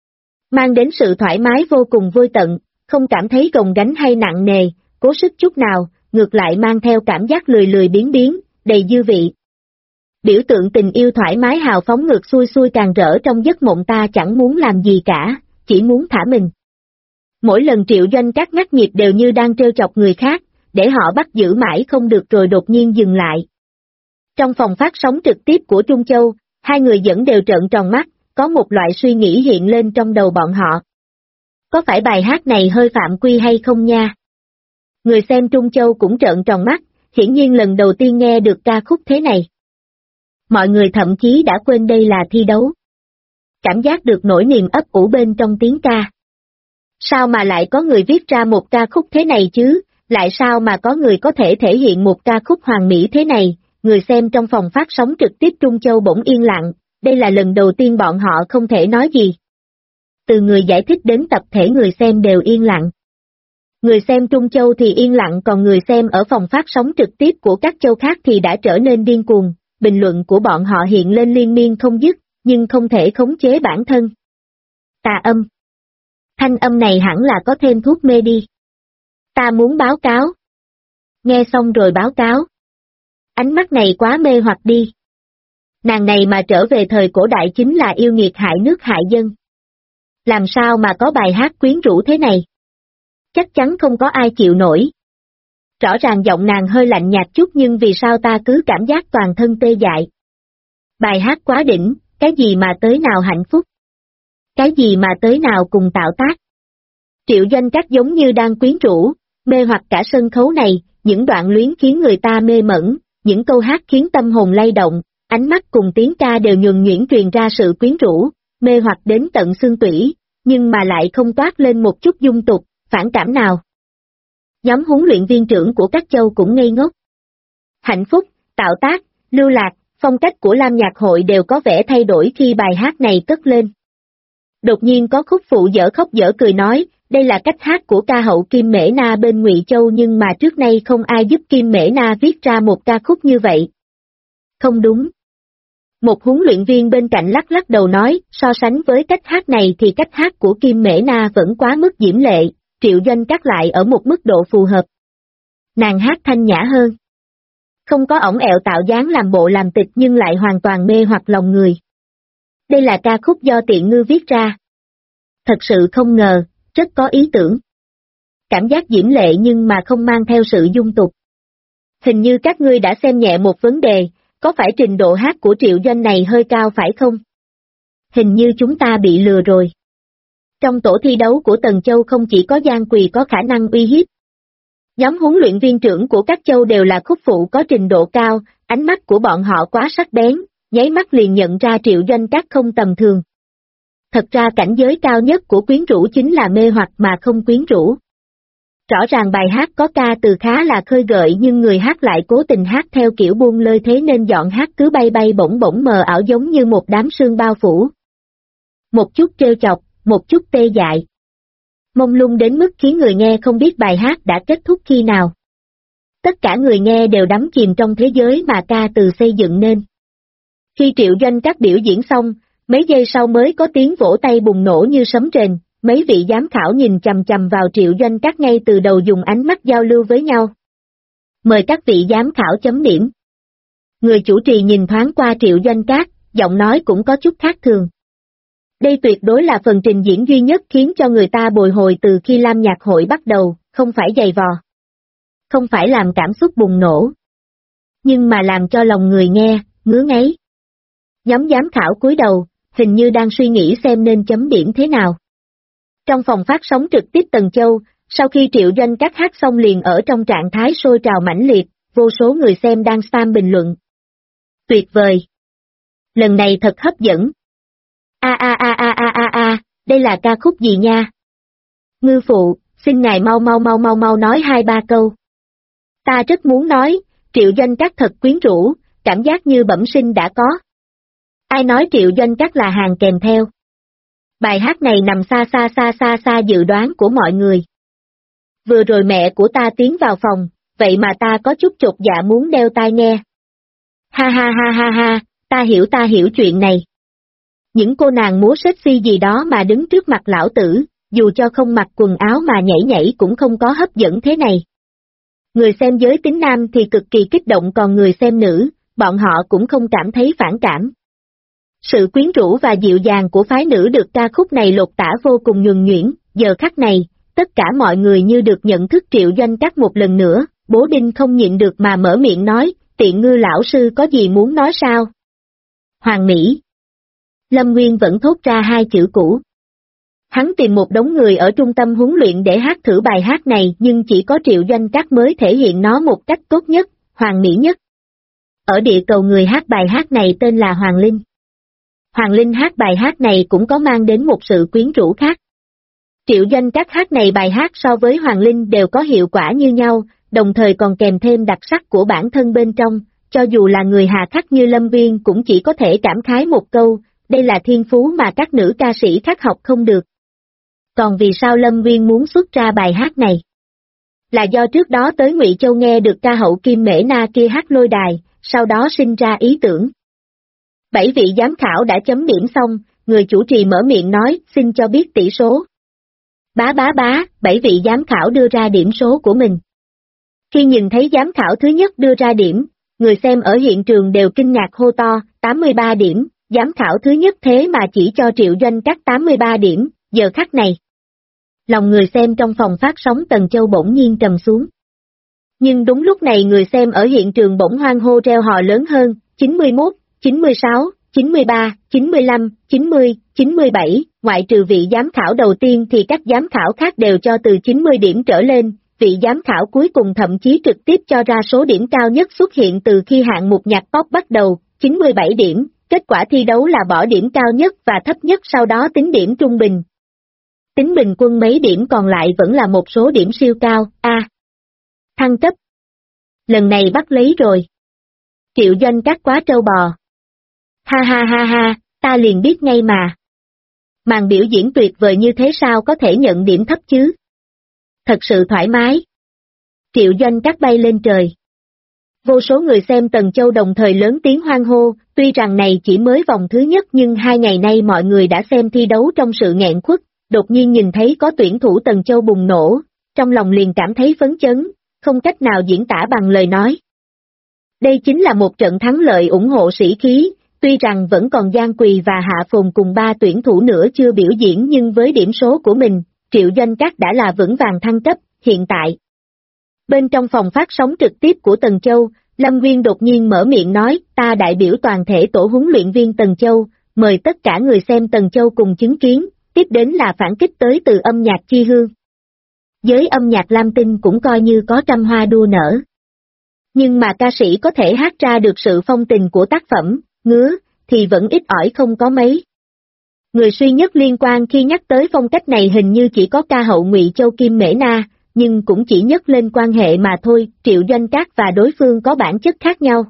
mang đến sự thoải mái vô cùng vôi tận, không cảm thấy gồng gánh hay nặng nề, cố sức chút nào, ngược lại mang theo cảm giác lười lười biếng biếng, đầy dư vị. Biểu tượng tình yêu thoải mái hào phóng ngược xuôi xuôi càng rỡ trong giấc mộng ta chẳng muốn làm gì cả, chỉ muốn thả mình. Mỗi lần Triệu Doanh Các ngắt nhịp đều như đang trêu chọc người khác, để họ bắt giữ mãi không được rồi đột nhiên dừng lại. Trong phòng phát sóng trực tiếp của Trung Châu, hai người vẫn đều trợn tròn mắt, có một loại suy nghĩ hiện lên trong đầu bọn họ. Có phải bài hát này hơi phạm quy hay không nha? Người xem Trung Châu cũng trợn tròn mắt, hiển nhiên lần đầu tiên nghe được ca khúc thế này. Mọi người thậm chí đã quên đây là thi đấu. Cảm giác được nỗi niềm ấp ủ bên trong tiếng ca. Sao mà lại có người viết ra một ca khúc thế này chứ, lại sao mà có người có thể thể hiện một ca khúc hoàn mỹ thế này, người xem trong phòng phát sóng trực tiếp Trung Châu bỗng yên lặng, đây là lần đầu tiên bọn họ không thể nói gì. Từ người giải thích đến tập thể người xem đều yên lặng. Người xem Trung Châu thì yên lặng còn người xem ở phòng phát sóng trực tiếp của các châu khác thì đã trở nên điên cuồng, bình luận của bọn họ hiện lên liên miên không dứt, nhưng không thể khống chế bản thân. Tà âm. Thanh âm này hẳn là có thêm thuốc mê đi. Ta muốn báo cáo. Nghe xong rồi báo cáo. Ánh mắt này quá mê hoặc đi. Nàng này mà trở về thời cổ đại chính là yêu nghiệt hại nước hại dân. Làm sao mà có bài hát quyến rũ thế này? Chắc chắn không có ai chịu nổi. Rõ ràng giọng nàng hơi lạnh nhạt chút nhưng vì sao ta cứ cảm giác toàn thân tê dại. Bài hát quá đỉnh, cái gì mà tới nào hạnh phúc? Cái gì mà tới nào cùng tạo tác? Triệu Doanh Các giống như đang quyến rũ, mê hoặc cả sân khấu này, những đoạn luyến khiến người ta mê mẩn, những câu hát khiến tâm hồn lay động, ánh mắt cùng tiếng ca đều nhuần nhuyễn truyền ra sự quyến rũ, mê hoặc đến tận xương tủy, nhưng mà lại không toát lên một chút dung tục, phản cảm nào. Nhóm huấn luyện viên trưởng của các châu cũng ngây ngốc. Hạnh phúc, tạo tác, lưu lạc, phong cách của Lam Nhạc Hội đều có vẻ thay đổi khi bài hát này cất lên. Đột nhiên có khúc phụ dở khóc dở cười nói, đây là cách hát của ca hậu Kim Mễ Na bên Ngụy Châu nhưng mà trước nay không ai giúp Kim Mễ Na viết ra một ca khúc như vậy. Không đúng. Một huấn luyện viên bên cạnh lắc lắc đầu nói, so sánh với cách hát này thì cách hát của Kim Mễ Na vẫn quá mức diễm lệ, Triệu Doanh Các lại ở một mức độ phù hợp. Nàng hát thanh nhã hơn. Không có ổng ẹo tạo dáng làm bộ làm tịch nhưng lại hoàn toàn mê hoặc lòng người. Đây là ca khúc do Tiện Ngư viết ra. Thật sự không ngờ, rất có ý tưởng. Cảm giác diễm lệ nhưng mà không mang theo sự dung tục. Hình như các ngươi đã xem nhẹ một vấn đề, có phải trình độ hát của Triệu Doanh này hơi cao phải không? Hình như chúng ta bị lừa rồi. Trong tổ thi đấu của Tần Châu không chỉ có Giang Quỳ có khả năng uy hiếp. Nhóm huấn luyện viên trưởng của các châu đều là khúc phụ có trình độ cao, ánh mắt của bọn họ quá sắc bén, nháy mắt liền nhận ra Triệu Doanh Các không tầm thường. Thật ra cảnh giới cao nhất của quyến rũ chính là mê hoặc mà không quyến rũ. Rõ ràng bài hát có ca từ khá là khơi gợi nhưng người hát lại cố tình hát theo kiểu buông lơi thế nên giọng hát cứ bay bay bổng bổng mờ ảo giống như một đám sương bao phủ. Một chút trêu chọc, một chút tê dại. Mông lung đến mức khiến người nghe không biết bài hát đã kết thúc khi nào. Tất cả người nghe đều đắm chìm trong thế giới mà ca từ xây dựng nên. Khi Triệu Doanh Các biểu diễn xong, mấy giây sau mới có tiếng vỗ tay bùng nổ như sấm rền, mấy vị giám khảo nhìn chằm chằm vào Triệu Doanh Các ngay từ đầu dùng ánh mắt giao lưu với nhau. Mời các vị giám khảo chấm điểm. Người chủ trì nhìn thoáng qua Triệu Doanh Các, giọng nói cũng có chút khác thường. Đây tuyệt đối là phần trình diễn duy nhất khiến cho người ta bồi hồi từ khi Lam Nhạc Hội bắt đầu, không phải giày vò. Không phải làm cảm xúc bùng nổ. Nhưng mà làm cho lòng người nghe, ngứa ngáy. Nhóm giám khảo cúi đầu, hình như đang suy nghĩ xem nên chấm điểm thế nào. Trong phòng phát sóng trực tiếp Tần Châu, sau khi Triệu Doanh Các hát xong liền ở trong trạng thái sôi trào mãnh liệt, vô số người xem đang spam bình luận. Tuyệt vời! Lần này thật hấp dẫn. Đây là ca khúc gì nha? Ngư phụ, xin ngài mau nói 2-3 câu. Ta rất muốn nói, Triệu Doanh Các thật quyến rũ, cảm giác như bẩm sinh đã có. Ai nói Triệu Doanh Các là hàng kèm theo? Bài hát này nằm xa dự đoán của mọi người. Vừa rồi mẹ của ta tiến vào phòng, vậy mà ta có chút chột dạ muốn đeo tai nghe. Ha, ta hiểu chuyện này. Những cô nàng múa sexy gì đó mà đứng trước mặt lão tử, dù cho không mặc quần áo mà nhảy cũng không có hấp dẫn thế này. Người xem giới tính nam thì cực kỳ kích động, còn người xem nữ, bọn họ cũng không cảm thấy phản cảm. Sự quyến rũ và dịu dàng của phái nữ được ca khúc này lột tả vô cùng nhuần nhuyễn, giờ khắc này, tất cả mọi người như được nhận thức Triệu Doanh Các một lần nữa, bố Đinh không nhịn được mà mở miệng nói, Tiện Ngư lão sư có gì muốn nói sao? Hoàng Mỹ. Lâm Nguyên vẫn thốt ra 2 chữ cũ. Hắn tìm một đống người ở trung tâm huấn luyện để hát thử bài hát này nhưng chỉ có Triệu Doanh Các mới thể hiện nó một cách tốt nhất, hoàn mỹ nhất. Ở địa cầu người hát bài hát này tên là Hoàng Linh. Hoàng Linh hát bài hát này cũng có mang đến một sự quyến rũ khác. Triệu Doanh Các hát này bài hát so với Hoàng Linh đều có hiệu quả như nhau, đồng thời còn kèm thêm đặc sắc của bản thân bên trong, cho dù là người hà khắc như Lâm Viên cũng chỉ có thể cảm khái một câu, đây là thiên phú mà các nữ ca sĩ khác học không được. Còn vì sao Lâm Viên muốn xuất ra bài hát này? Là do trước đó tới Ngụy Châu nghe được ca hậu Kim Mễ Na kia hát lôi đài, sau đó sinh ra ý tưởng. 7 vị giám khảo đã chấm điểm xong, người chủ trì mở miệng nói, xin cho biết tỷ số. 7 vị giám khảo đưa ra điểm số của mình. Khi nhìn thấy giám khảo thứ nhất đưa ra điểm, người xem ở hiện trường đều kinh ngạc hô to, 83 điểm, giám khảo thứ nhất thế mà chỉ cho Triệu Doanh Các 83 điểm, giờ khắc này. Lòng người xem trong phòng phát sóng Tần Châu bỗng nhiên trầm xuống. Nhưng đúng lúc này người xem ở hiện trường bỗng hoan hô reo hò lớn hơn, 91, 96, 93, 95, 90, 97, ngoại trừ vị giám khảo đầu tiên thì các giám khảo khác đều cho từ 90 điểm trở lên, vị giám khảo cuối cùng thậm chí trực tiếp cho ra số điểm cao nhất xuất hiện từ khi hạng mục nhạc pop bắt đầu, 97 điểm, kết quả thi đấu là bỏ điểm cao nhất và thấp nhất sau đó tính điểm trung bình. Tính bình quân mấy điểm còn lại vẫn là một số điểm siêu cao, thăng cấp. Lần này bắt lấy rồi. Triệu Doanh Các quá trâu bò. Ha, ta liền biết ngay mà. Màn biểu diễn tuyệt vời như thế sao có thể nhận điểm thấp chứ? Thật sự thoải mái. Triệu Doanh Các bay lên trời. Vô số người xem Tần Châu đồng thời lớn tiếng hoan hô, tuy rằng này chỉ mới vòng thứ nhất nhưng 2 ngày nay mọi người đã xem thi đấu trong sự nghẹn khuất, đột nhiên nhìn thấy có tuyển thủ Tần Châu bùng nổ, trong lòng liền cảm thấy phấn chấn, không cách nào diễn tả bằng lời nói. Đây chính là một trận thắng lợi ủng hộ sĩ khí, tuy rằng vẫn còn Giang Quỳ và Hạ Phồn cùng 3 tuyển thủ nữa chưa biểu diễn nhưng với điểm số của mình, Triệu Doanh Các đã là vững vàng thăng cấp, hiện tại. Bên trong phòng phát sóng trực tiếp của Tần Châu, Lâm Nguyên đột nhiên mở miệng nói, ta đại biểu toàn thể tổ huấn luyện viên Tần Châu, mời tất cả người xem Tần Châu cùng chứng kiến, tiếp đến là phản kích tới từ âm nhạc Chi Hương. Giới âm nhạc Lam Tinh cũng coi như có trăm hoa đua nở. Nhưng mà ca sĩ có thể hát ra được sự phong tình của tác phẩm, ngứa, thì vẫn ít ỏi không có mấy. Người duy nhất liên quan khi nhắc tới phong cách này hình như chỉ có ca hậu Ngụy Châu Kim Mễ Na, nhưng cũng chỉ nhắc lên quan hệ mà thôi, Triệu Doanh Các và đối phương có bản chất khác nhau.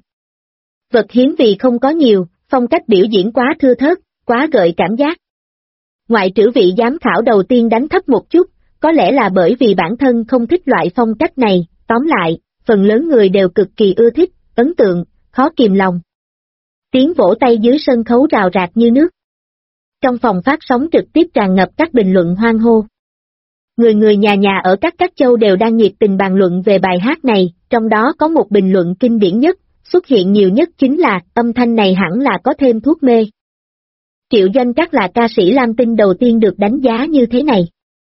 Vật hiếm vì không có nhiều, phong cách biểu diễn quá thưa thớt, quá gợi cảm giác. Ngoại trừ vị giám khảo đầu tiên đánh thấp một chút, có lẽ là bởi vì bản thân không thích loại phong cách này, tóm lại, phần lớn người đều cực kỳ ưa thích, ấn tượng, khó kìm lòng. Tiếng vỗ tay dưới sân khấu rào rạc như nước. Trong phòng phát sóng trực tiếp tràn ngập các bình luận hoan hô. Người nhà ở các châu đều đang nhiệt tình bàn luận về bài hát này, trong đó có một bình luận kinh điển nhất, xuất hiện nhiều nhất chính là, âm thanh này hẳn là có thêm thuốc mê. Triệu Doanh Các là ca sĩ Lam Tinh đầu tiên được đánh giá như thế này.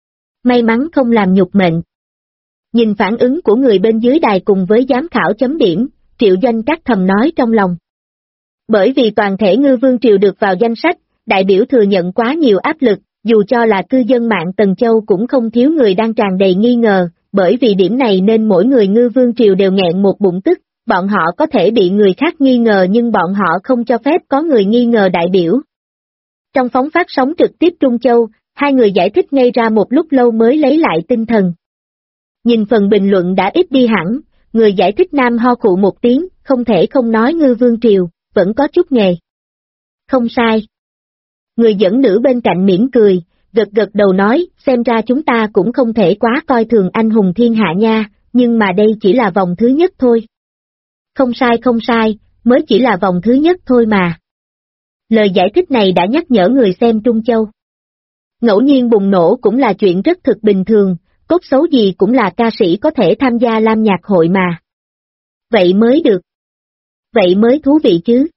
May mắn không làm nhục mệnh. Nhìn phản ứng của người bên dưới đài cùng với giám khảo chấm điểm, Triệu Doanh Các thầm nói trong lòng. Bởi vì toàn thể Ngư Vương Triều được vào danh sách, đại biểu thừa nhận quá nhiều áp lực, dù cho là cư dân mạng Tần Châu cũng không thiếu người đang tràn đầy nghi ngờ, bởi vì điểm này nên mỗi người Ngư Vương Triều đều nghẹn một bụng tức, bọn họ có thể bị người khác nghi ngờ nhưng bọn họ không cho phép có người nghi ngờ đại biểu. Trong phóng phát sóng trực tiếp Trung Châu, hai người giải thích ngay ra một lúc lâu mới lấy lại tinh thần. Nhìn phần bình luận đã ít đi hẳn, người giải thích nam ho khụ một tiếng, không thể không nói Ngư Vương Triều, vẫn có chút nghề. Không sai. Người dẫn nữ bên cạnh mỉm cười, gật gật đầu nói, xem ra chúng ta cũng không thể quá coi thường anh hùng thiên hạ nha, nhưng mà đây chỉ là vòng thứ nhất thôi. Không sai, mới chỉ là vòng thứ nhất thôi mà. Lời giải thích này đã nhắc nhở người xem Trung Châu. Ngẫu nhiên bùng nổ cũng là chuyện rất thực bình thường, cốt xấu gì cũng là ca sĩ có thể tham gia Lam Nhạc Hội mà. Vậy mới được. Vậy mới thú vị chứ.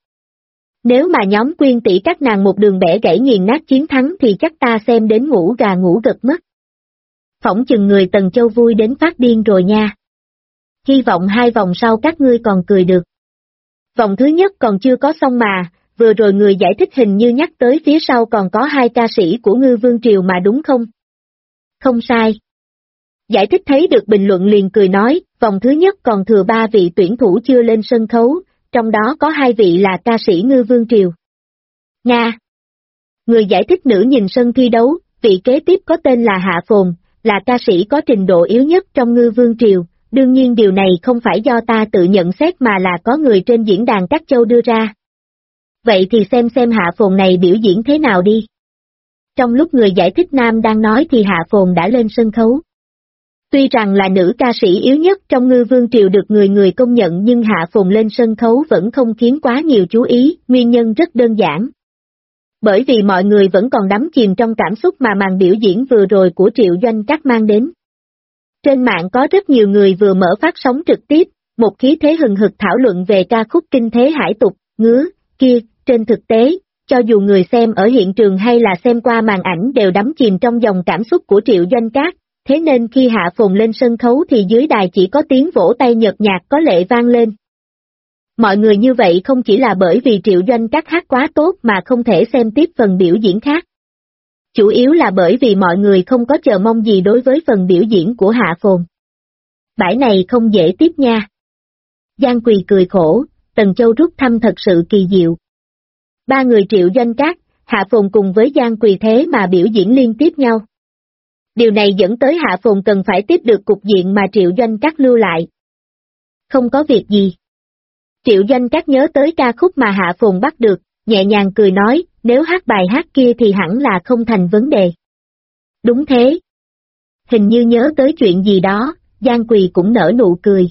Nếu mà nhóm Quyên tỷ các nàng một đường bẻ gãy nghiền nát chiến thắng thì chắc ta xem đến ngủ gà ngủ gật mất. Phỏng chừng người Tần Châu vui đến phát điên rồi nha. Hy vọng hai vòng sau các ngươi còn cười được. Vòng thứ nhất còn chưa có xong mà, vừa rồi người giải thích hình như nhắc tới phía sau còn có hai ca sĩ của Ngư Vương Triều mà đúng không? Không sai. Giải thích thấy được bình luận liền cười nói, vòng thứ nhất còn thừa 3 vị tuyển thủ chưa lên sân khấu, trong đó có 2 vị là ca sĩ Ngư Vương Triều. Nga. Người giải thích nữ nhìn sân thi đấu, vị kế tiếp có tên là Hạ Phồn, là ca sĩ có trình độ yếu nhất trong Ngư Vương Triều, đương nhiên điều này không phải do ta tự nhận xét mà là có người trên diễn đàn các châu đưa ra. Vậy thì xem Hạ Phồn này biểu diễn thế nào đi. Trong lúc người giải thích nam đang nói thì Hạ Phồn đã lên sân khấu. Tuy rằng là nữ ca sĩ yếu nhất trong Ngư Vương Triều được người công nhận nhưng Hạ Phồn lên sân khấu vẫn không khiến quá nhiều chú ý, nguyên nhân rất đơn giản. Bởi vì mọi người vẫn còn đắm chìm trong cảm xúc mà màn biểu diễn vừa rồi của Triệu Doanh Các mang đến. Trên mạng có rất nhiều người vừa mở phát sóng trực tiếp, một khí thế hừng hực thảo luận về ca khúc kinh thế hải tục, ngứa, kia, trên thực tế, cho dù người xem ở hiện trường hay là xem qua màn ảnh đều đắm chìm trong dòng cảm xúc của Triệu Doanh Các, thế nên khi Hạ Phồn lên sân khấu thì dưới đài chỉ có tiếng vỗ tay nhợt nhạt có lệ vang lên. Mọi người như vậy không chỉ là bởi vì Triệu Doanh Các hát quá tốt mà không thể xem tiếp phần biểu diễn khác. Chủ yếu là bởi vì mọi người không có chờ mong gì đối với phần biểu diễn của Hạ Phồn. Bãi này không dễ tiếp nha. Giang Quỳ cười khổ, Tần Châu rút thăm thật sự kỳ diệu. 3 người Triệu Doanh Các, Hạ Phồn cùng với Giang Quỳ thế mà biểu diễn liên tiếp nhau. Điều này dẫn tới Hạ Phồn cần phải tiếp được cục diện mà Triệu Doanh Các lưu lại. Không có việc gì. Triệu Doanh Các nhớ tới ca khúc mà Hạ Phồn bắt được, nhẹ nhàng cười nói, nếu hát bài hát kia thì hẳn là không thành vấn đề. Đúng thế. Hình như nhớ tới chuyện gì đó, Giang Quỳ cũng nở nụ cười.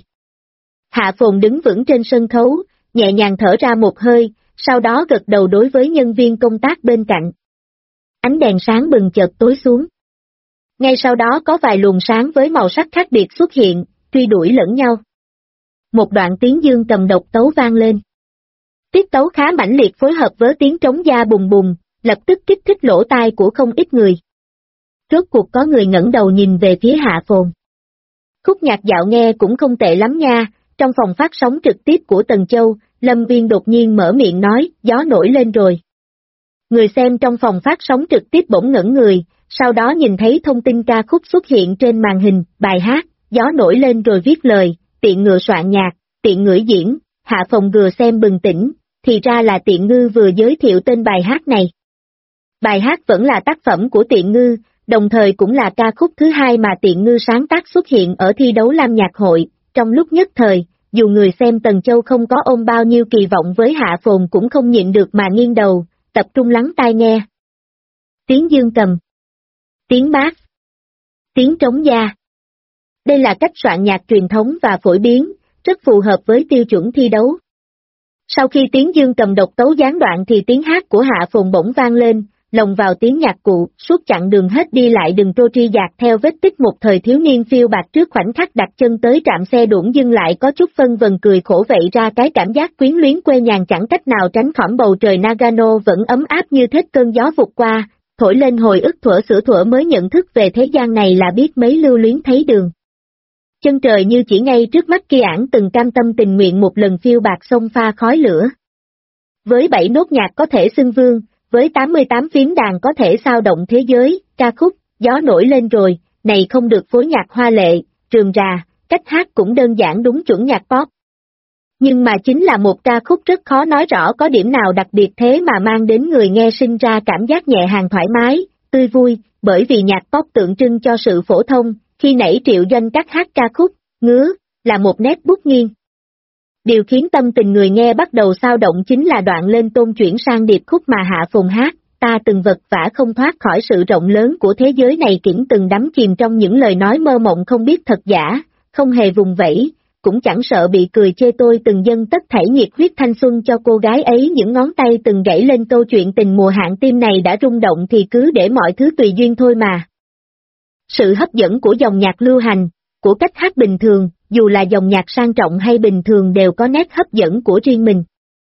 Hạ Phồn đứng vững trên sân khấu, nhẹ nhàng thở ra một hơi, sau đó gật đầu đối với nhân viên công tác bên cạnh. Ánh đèn sáng bừng chợt tối xuống. Ngay sau đó có vài luồng sáng với màu sắc khác biệt xuất hiện, truy đuổi lẫn nhau. Một đoạn tiếng dương cầm độc tấu vang lên. Tiết tấu khá mãnh liệt phối hợp với tiếng trống da bùng bùng, lập tức kích thích lỗ tai của không ít người. Rốt cuộc có người ngẩng đầu nhìn về phía Hạ Phồn. Khúc nhạc dạo nghe cũng không tệ lắm nha, trong phòng phát sóng trực tiếp của Tần Châu, Lâm Viên đột nhiên mở miệng nói, gió nổi lên rồi. Người xem trong phòng phát sóng trực tiếp bỗng ngẩn người, sau đó nhìn thấy thông tin ca khúc xuất hiện trên màn hình, bài hát, gió nổi lên rồi viết lời, tiện ngựa soạn nhạc, tiện ngửi diễn, Hạ Phồn vừa xem bừng tỉnh, thì ra là Tiện Ngư vừa giới thiệu tên bài hát này. Bài hát vẫn là tác phẩm của Tiện Ngư, đồng thời cũng là ca khúc thứ 2 mà Tiện Ngư sáng tác xuất hiện ở thi đấu Lam Nhạc Hội, trong lúc nhất thời, dù người xem Tần Châu không có ôm bao nhiêu kỳ vọng với Hạ Phồn cũng không nhịn được mà nghiêng đầu, tập trung lắng tai nghe. Tiếng dương cầm, tiếng bass, tiếng trống da. Đây là cách soạn nhạc truyền thống và phổ biến, rất phù hợp với tiêu chuẩn thi đấu. Sau khi tiếng dương cầm độc tấu gián đoạn thì tiếng hát của Hạ Phồn bỗng vang lên, lồng vào tiếng nhạc cụ, suốt chặng đường hết đi lại đường trô tri dạt theo vết tích một thời thiếu niên phiêu bạt trước khoảnh khắc đặt chân tới trạm xe đuỗng dưng lại có chút phân vân cười khổ vậy ra cái cảm giác quyến luyến quê nhàn chẳng cách nào tránh khỏi bầu trời Nagano vẫn ấm áp như thết cơn gió vụt qua, thổi lên hồi ức thuở mới nhận thức về thế gian này là biết mấy lưu luyến thấy đường. Chân trời như chỉ ngay trước mắt kia ảng từng cam tâm tình nguyện một lần phiêu bạt sông pha khói lửa. Với 7 nốt nhạc có thể xưng vương, với 88 phím đàn có thể xao động thế giới, ca khúc, gió nổi lên rồi, này không được phối nhạc hoa lệ, rườm rà, cách hát cũng đơn giản đúng chuẩn nhạc pop. Nhưng mà chính là một ca khúc rất khó nói rõ có điểm nào đặc biệt thế mà mang đến người nghe sinh ra cảm giác nhẹ nhàng thoải mái, tươi vui, bởi vì nhạc pop tượng trưng cho sự phổ thông, khi nãy Triệu Doanh Cắt hát ca khúc, ngứa, là một nét bút nghiêng. Điều khiến tâm tình người nghe bắt đầu xao động chính là đoạn lên tôn chuyển sang điệp khúc mà Hạ Phồn hát, ta từng vật vã không thoát khỏi sự rộng lớn của thế giới này, kiển từng đắm chìm trong những lời nói mơ mộng không biết thật giả, không hề vùng vẫy, cũng chẳng sợ bị cười chê, tôi từng dâng tất thảy nhiệt huyết thanh xuân cho cô gái ấy, những ngón tay từng gảy lên câu chuyện tình mùa hạn, tim này đã rung động thì cứ để mọi thứ tùy duyên thôi mà. Sự hấp dẫn của dòng nhạc lưu hành, của cách hát bình thường, dù là dòng nhạc sang trọng hay bình thường đều có nét hấp dẫn của riêng mình.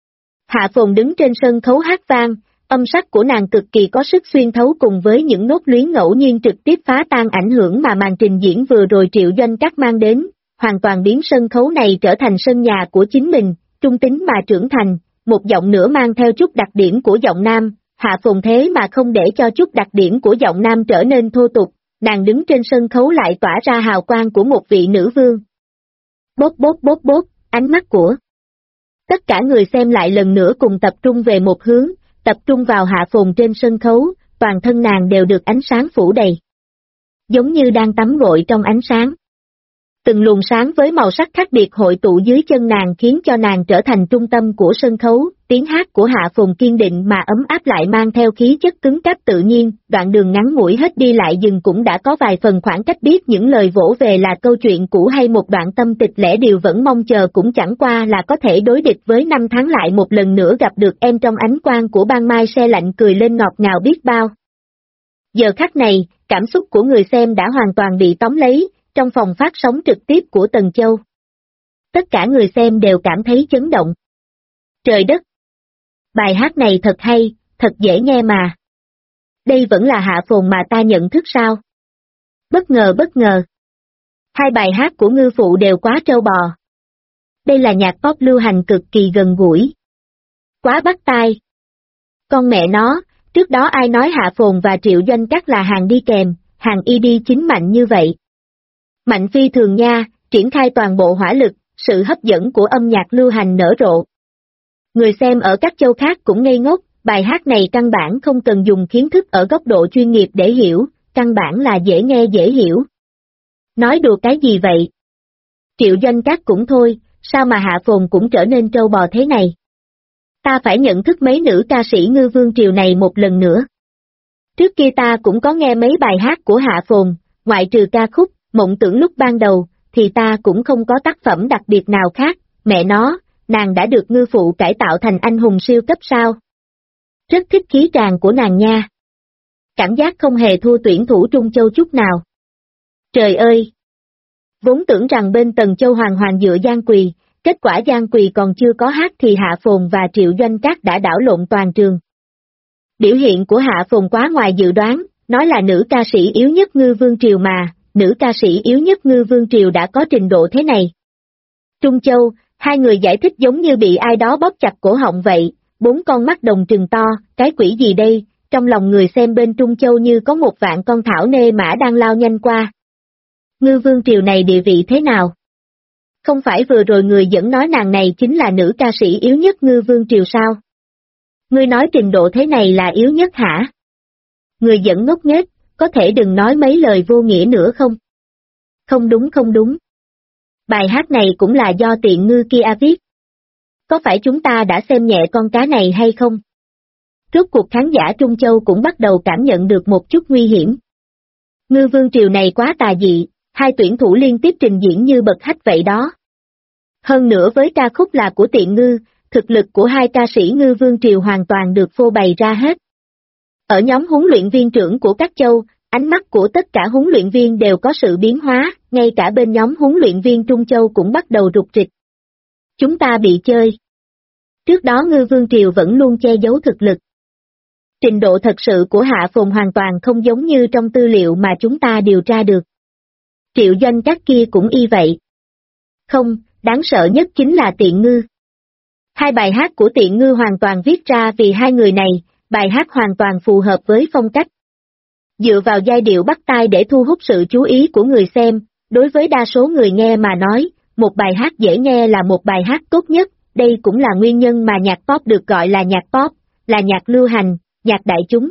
Hạ Phồn đứng trên sân khấu hát vang, âm sắc của nàng cực kỳ có sức xuyên thấu cùng với những nốt luyến ngẫu nhiên trực tiếp phá tan ảnh hưởng mà màn trình diễn vừa rồi Triệu Doanh Cắt mang đến, hoàn toàn biến sân khấu này trở thành sân nhà của chính mình, trung tính mà trưởng thành, một giọng nữa mang theo chút đặc điểm của giọng nam, Hạ Phồn thế mà không để cho chút đặc điểm của giọng nam trở nên thô tục, nàng đứng trên sân khấu lại tỏa ra hào quang của một vị nữ vương. Bốp bốp bốp bốp, ánh mắt của tất cả người xem lại lần nữa cùng tập trung về một hướng, tập trung vào Hạ Phồn trên sân khấu, toàn thân nàng đều được ánh sáng phủ đầy. Giống như đang tắm gội trong ánh sáng. Từng luồng sáng với màu sắc khác biệt hội tụ dưới chân nàng khiến cho nàng trở thành trung tâm của sân khấu, tiếng hát của Hạ Phồn kiên định mà ấm áp lại mang theo khí chất cứng cáp tự nhiên, đoạn đường ngắn ngủi hết đi lại dừng cũng đã có vài phần khoảng cách, biết những lời vỗ về là câu chuyện cũ hay một đoạn tâm tịch lẽ điều vẫn mong chờ cũng chẳng qua là có thể đối địch với năm tháng lại một lần nữa gặp được em trong ánh quang của ban mai se lạnh cười lên ngọt ngào biết bao. Giờ khắc này, cảm xúc của người xem đã hoàn toàn bị tóm lấy, trong phòng phát sóng trực tiếp của Tần Châu. Tất cả người xem đều cảm thấy chấn động. Trời đất! Bài hát này thật hay, thật dễ nghe mà. Đây vẫn là Hạ Phồn mà ta nhận thức sao? Bất ngờ bất ngờ. Hai bài hát của Ngư Phụ đều quá trâu bò. Đây là nhạc pop lưu hành cực kỳ gần gũi. Quá bắt tai. Con mẹ nó, trước đó ai nói Hạ Phồn và Triệu Doanh Cắt là hàng đi kèm, hàng y đi chính mạnh như vậy. Mạnh phi thường nha, triển khai toàn bộ hỏa lực, sự hấp dẫn của âm nhạc lưu hành nở rộ. Người xem ở các châu khác cũng ngây ngốc, bài hát này căn bản không cần dùng kiến thức ở góc độ chuyên nghiệp để hiểu, căn bản là dễ nghe dễ hiểu. Nói đùa cái gì vậy? Triệu Doanh Cắt cũng thôi, sao mà Hạ Phồn cũng trở nên trâu bò thế này? Ta phải nhận thức mấy nữ ca sĩ Ngư Vương Triều này một lần nữa. Trước kia ta cũng có nghe mấy bài hát của Hạ Phồn, ngoại trừ ca khúc Mộng Tưởng lúc ban đầu, thì ta cũng không có tác phẩm đặc biệt nào khác, mẹ nó, nàng đã được Ngư Phụ cải tạo thành anh hùng siêu cấp sao. Rất thích khí tràng của nàng nha. Cảm giác không hề thua tuyển thủ Trung Châu chút nào. Trời ơi! Vốn tưởng rằng bên Tần Châu hoàng hoàng dựa Giang Quỳ, kết quả Giang Quỳ còn chưa có hát thì Hạ Phồn và Triệu Doanh Cắt đã đảo lộn toàn trường. Biểu hiện của Hạ Phồn quá ngoài dự đoán, nói là nữ ca sĩ yếu nhất Ngư Vương Triều mà. Nữ ca sĩ yếu nhất Ngư Vương Triều đã có trình độ thế này. Trung Châu, hai người giải thích giống như bị ai đó bóp chặt cổ họng vậy, bốn con mắt đồng trừng to, cái quỷ gì đây, trong lòng người xem bên Trung Châu như có một vạn con thảo nê mã đang lao nhanh qua. Ngư Vương Triều này địa vị thế nào? Không phải vừa rồi người dẫn nói nàng này chính là nữ ca sĩ yếu nhất Ngư Vương Triều sao? Ngươi nói trình độ thế này là yếu nhất hả? Người dẫn ngốc nghếch, có thể đừng nói mấy lời vô nghĩa nữa không? Không đúng không đúng. Bài hát này cũng là do tiện ngư kia viết. Có phải chúng ta đã xem nhẹ con cá này hay không? Rốt cuộc khán giả Trung Châu cũng bắt đầu cảm nhận được một chút nguy hiểm. Ngư Vương Triều này quá tà dị, hai tuyển thủ liên tiếp trình diễn như bật hách vậy đó. Hơn nữa với ca khúc là của tiện ngư, thực lực của hai ca sĩ Ngư Vương Triều hoàn toàn được phô bày ra hết. Ở nhóm huấn luyện viên trưởng của các châu, ánh mắt của tất cả huấn luyện viên đều có sự biến hóa, ngay cả bên nhóm huấn luyện viên Trung Châu cũng bắt đầu rục rịch. Chúng ta bị chơi. Trước đó Ngư Vương Triều vẫn luôn che giấu thực lực. Trình độ thật sự của Hạ Phồn hoàn toàn không giống như trong tư liệu mà chúng ta điều tra được. Triệu Doanh Cắt kia cũng y vậy. Không, đáng sợ nhất chính là Tiện Ngư. Hai bài hát của Tiện Ngư hoàn toàn viết ra vì hai người này, Bài hát hoàn toàn phù hợp với phong cách. Dựa vào giai điệu bắt tai để thu hút sự chú ý của người xem, đối với đa số người nghe mà nói, một bài hát dễ nghe là một bài hát tốt nhất, đây cũng là nguyên nhân mà nhạc pop được gọi là nhạc pop, là nhạc lưu hành, nhạc đại chúng.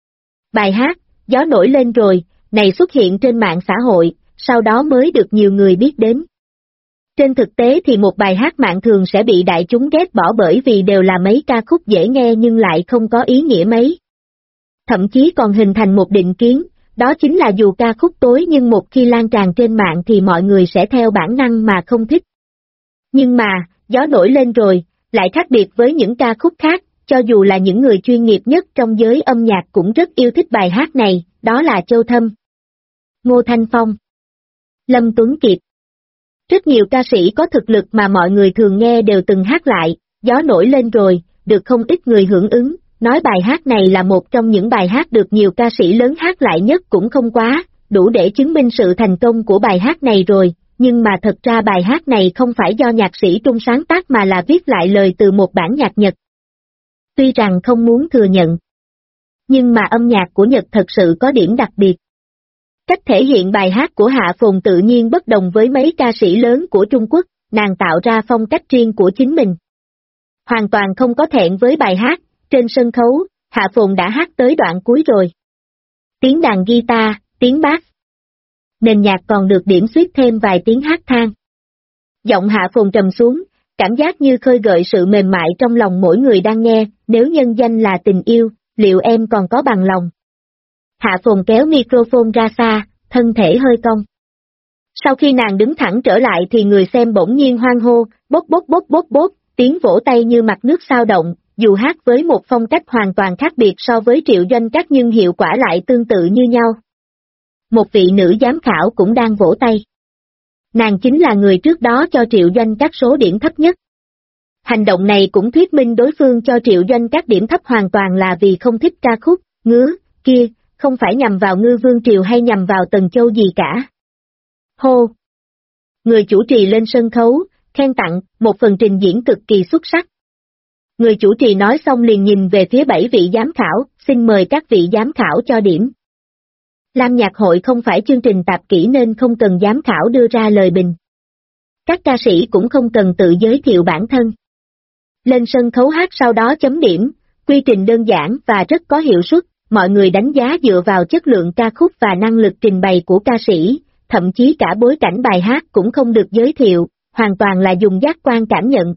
Bài hát, Gió nổi lên rồi, này xuất hiện trên mạng xã hội, sau đó mới được nhiều người biết đến. Trên thực tế thì một bài hát mạng thường sẽ bị đại chúng ghét bỏ bởi vì đều là mấy ca khúc dễ nghe nhưng lại không có ý nghĩa mấy. Thậm chí còn hình thành một định kiến, đó chính là dù ca khúc tối nhưng một khi lan tràn trên mạng thì mọi người sẽ theo bản năng mà không thích. Nhưng mà, Gió nổi lên rồi, lại khác biệt với những ca khúc khác, cho dù là những người chuyên nghiệp nhất trong giới âm nhạc cũng rất yêu thích bài hát này, đó là Châu Thâm, Ngô Thanh Phong, Lâm Tuấn Kiệt. Rất nhiều ca sĩ có thực lực mà mọi người thường nghe đều từng hát lại, Gió nổi lên rồi, được không ít người hưởng ứng, nói bài hát này là một trong những bài hát được nhiều ca sĩ lớn hát lại nhất cũng không quá, đủ để chứng minh sự thành công của bài hát này rồi, nhưng mà thật ra bài hát này không phải do nhạc sĩ Trung sáng tác mà là viết lại lời từ một bản nhạc Nhật. Tuy rằng không muốn thừa nhận, nhưng mà âm nhạc của Nhật thật sự có điểm đặc biệt. Cách thể hiện bài hát của Hạ Phồn tự nhiên bất đồng với mấy ca sĩ lớn của Trung Quốc, nàng tạo ra phong cách riêng của chính mình. Hoàn toàn không có thẹn với bài hát, trên sân khấu, Hạ Phồn đã hát tới đoạn cuối rồi. Tiếng đàn guitar, tiếng bass. Nền nhạc còn được điểm xuyết thêm vài tiếng hát than. Giọng Hạ Phồn trầm xuống, cảm giác như khơi gợi sự mềm mại trong lòng mỗi người đang nghe, nếu nhân danh là tình yêu, liệu em còn có bằng lòng? Hạ Phồn kéo microphone ra xa, thân thể hơi cong. Sau khi nàng đứng thẳng trở lại thì người xem bỗng nhiên hoan hô, bốp bốp bốp bốp bốp, tiếng vỗ tay như mặt nước xao động, dù hát với một phong cách hoàn toàn khác biệt so với Triệu Doanh Các nhưng hiệu quả lại tương tự như nhau. Một vị nữ giám khảo cũng đang vỗ tay. Nàng chính là người trước đó cho Triệu Doanh Các số điểm thấp nhất. Hành động này cũng thuyết minh đối phương cho Triệu Doanh Các điểm thấp hoàn toàn là vì không thích ca khúc, ngứa, kia, không phải nhằm vào Ngư Vương Triều hay nhằm vào Tần Châu gì cả. Hô! Người chủ trì lên sân khấu, khen tặng, một phần trình diễn cực kỳ xuất sắc. Người chủ trì nói xong liền nhìn về phía 7 vị giám khảo, xin mời các vị giám khảo cho điểm. Lam Nhạc Hội không phải chương trình tạp kỹ nên không cần giám khảo đưa ra lời bình. Các ca sĩ cũng không cần tự giới thiệu bản thân. Lên sân khấu hát sau đó chấm điểm, quy trình đơn giản và rất có hiệu suất, mọi người đánh giá dựa vào chất lượng ca khúc và năng lực trình bày của ca sĩ, thậm chí cả bối cảnh bài hát cũng không được giới thiệu, hoàn toàn là dùng giác quan cảm nhận.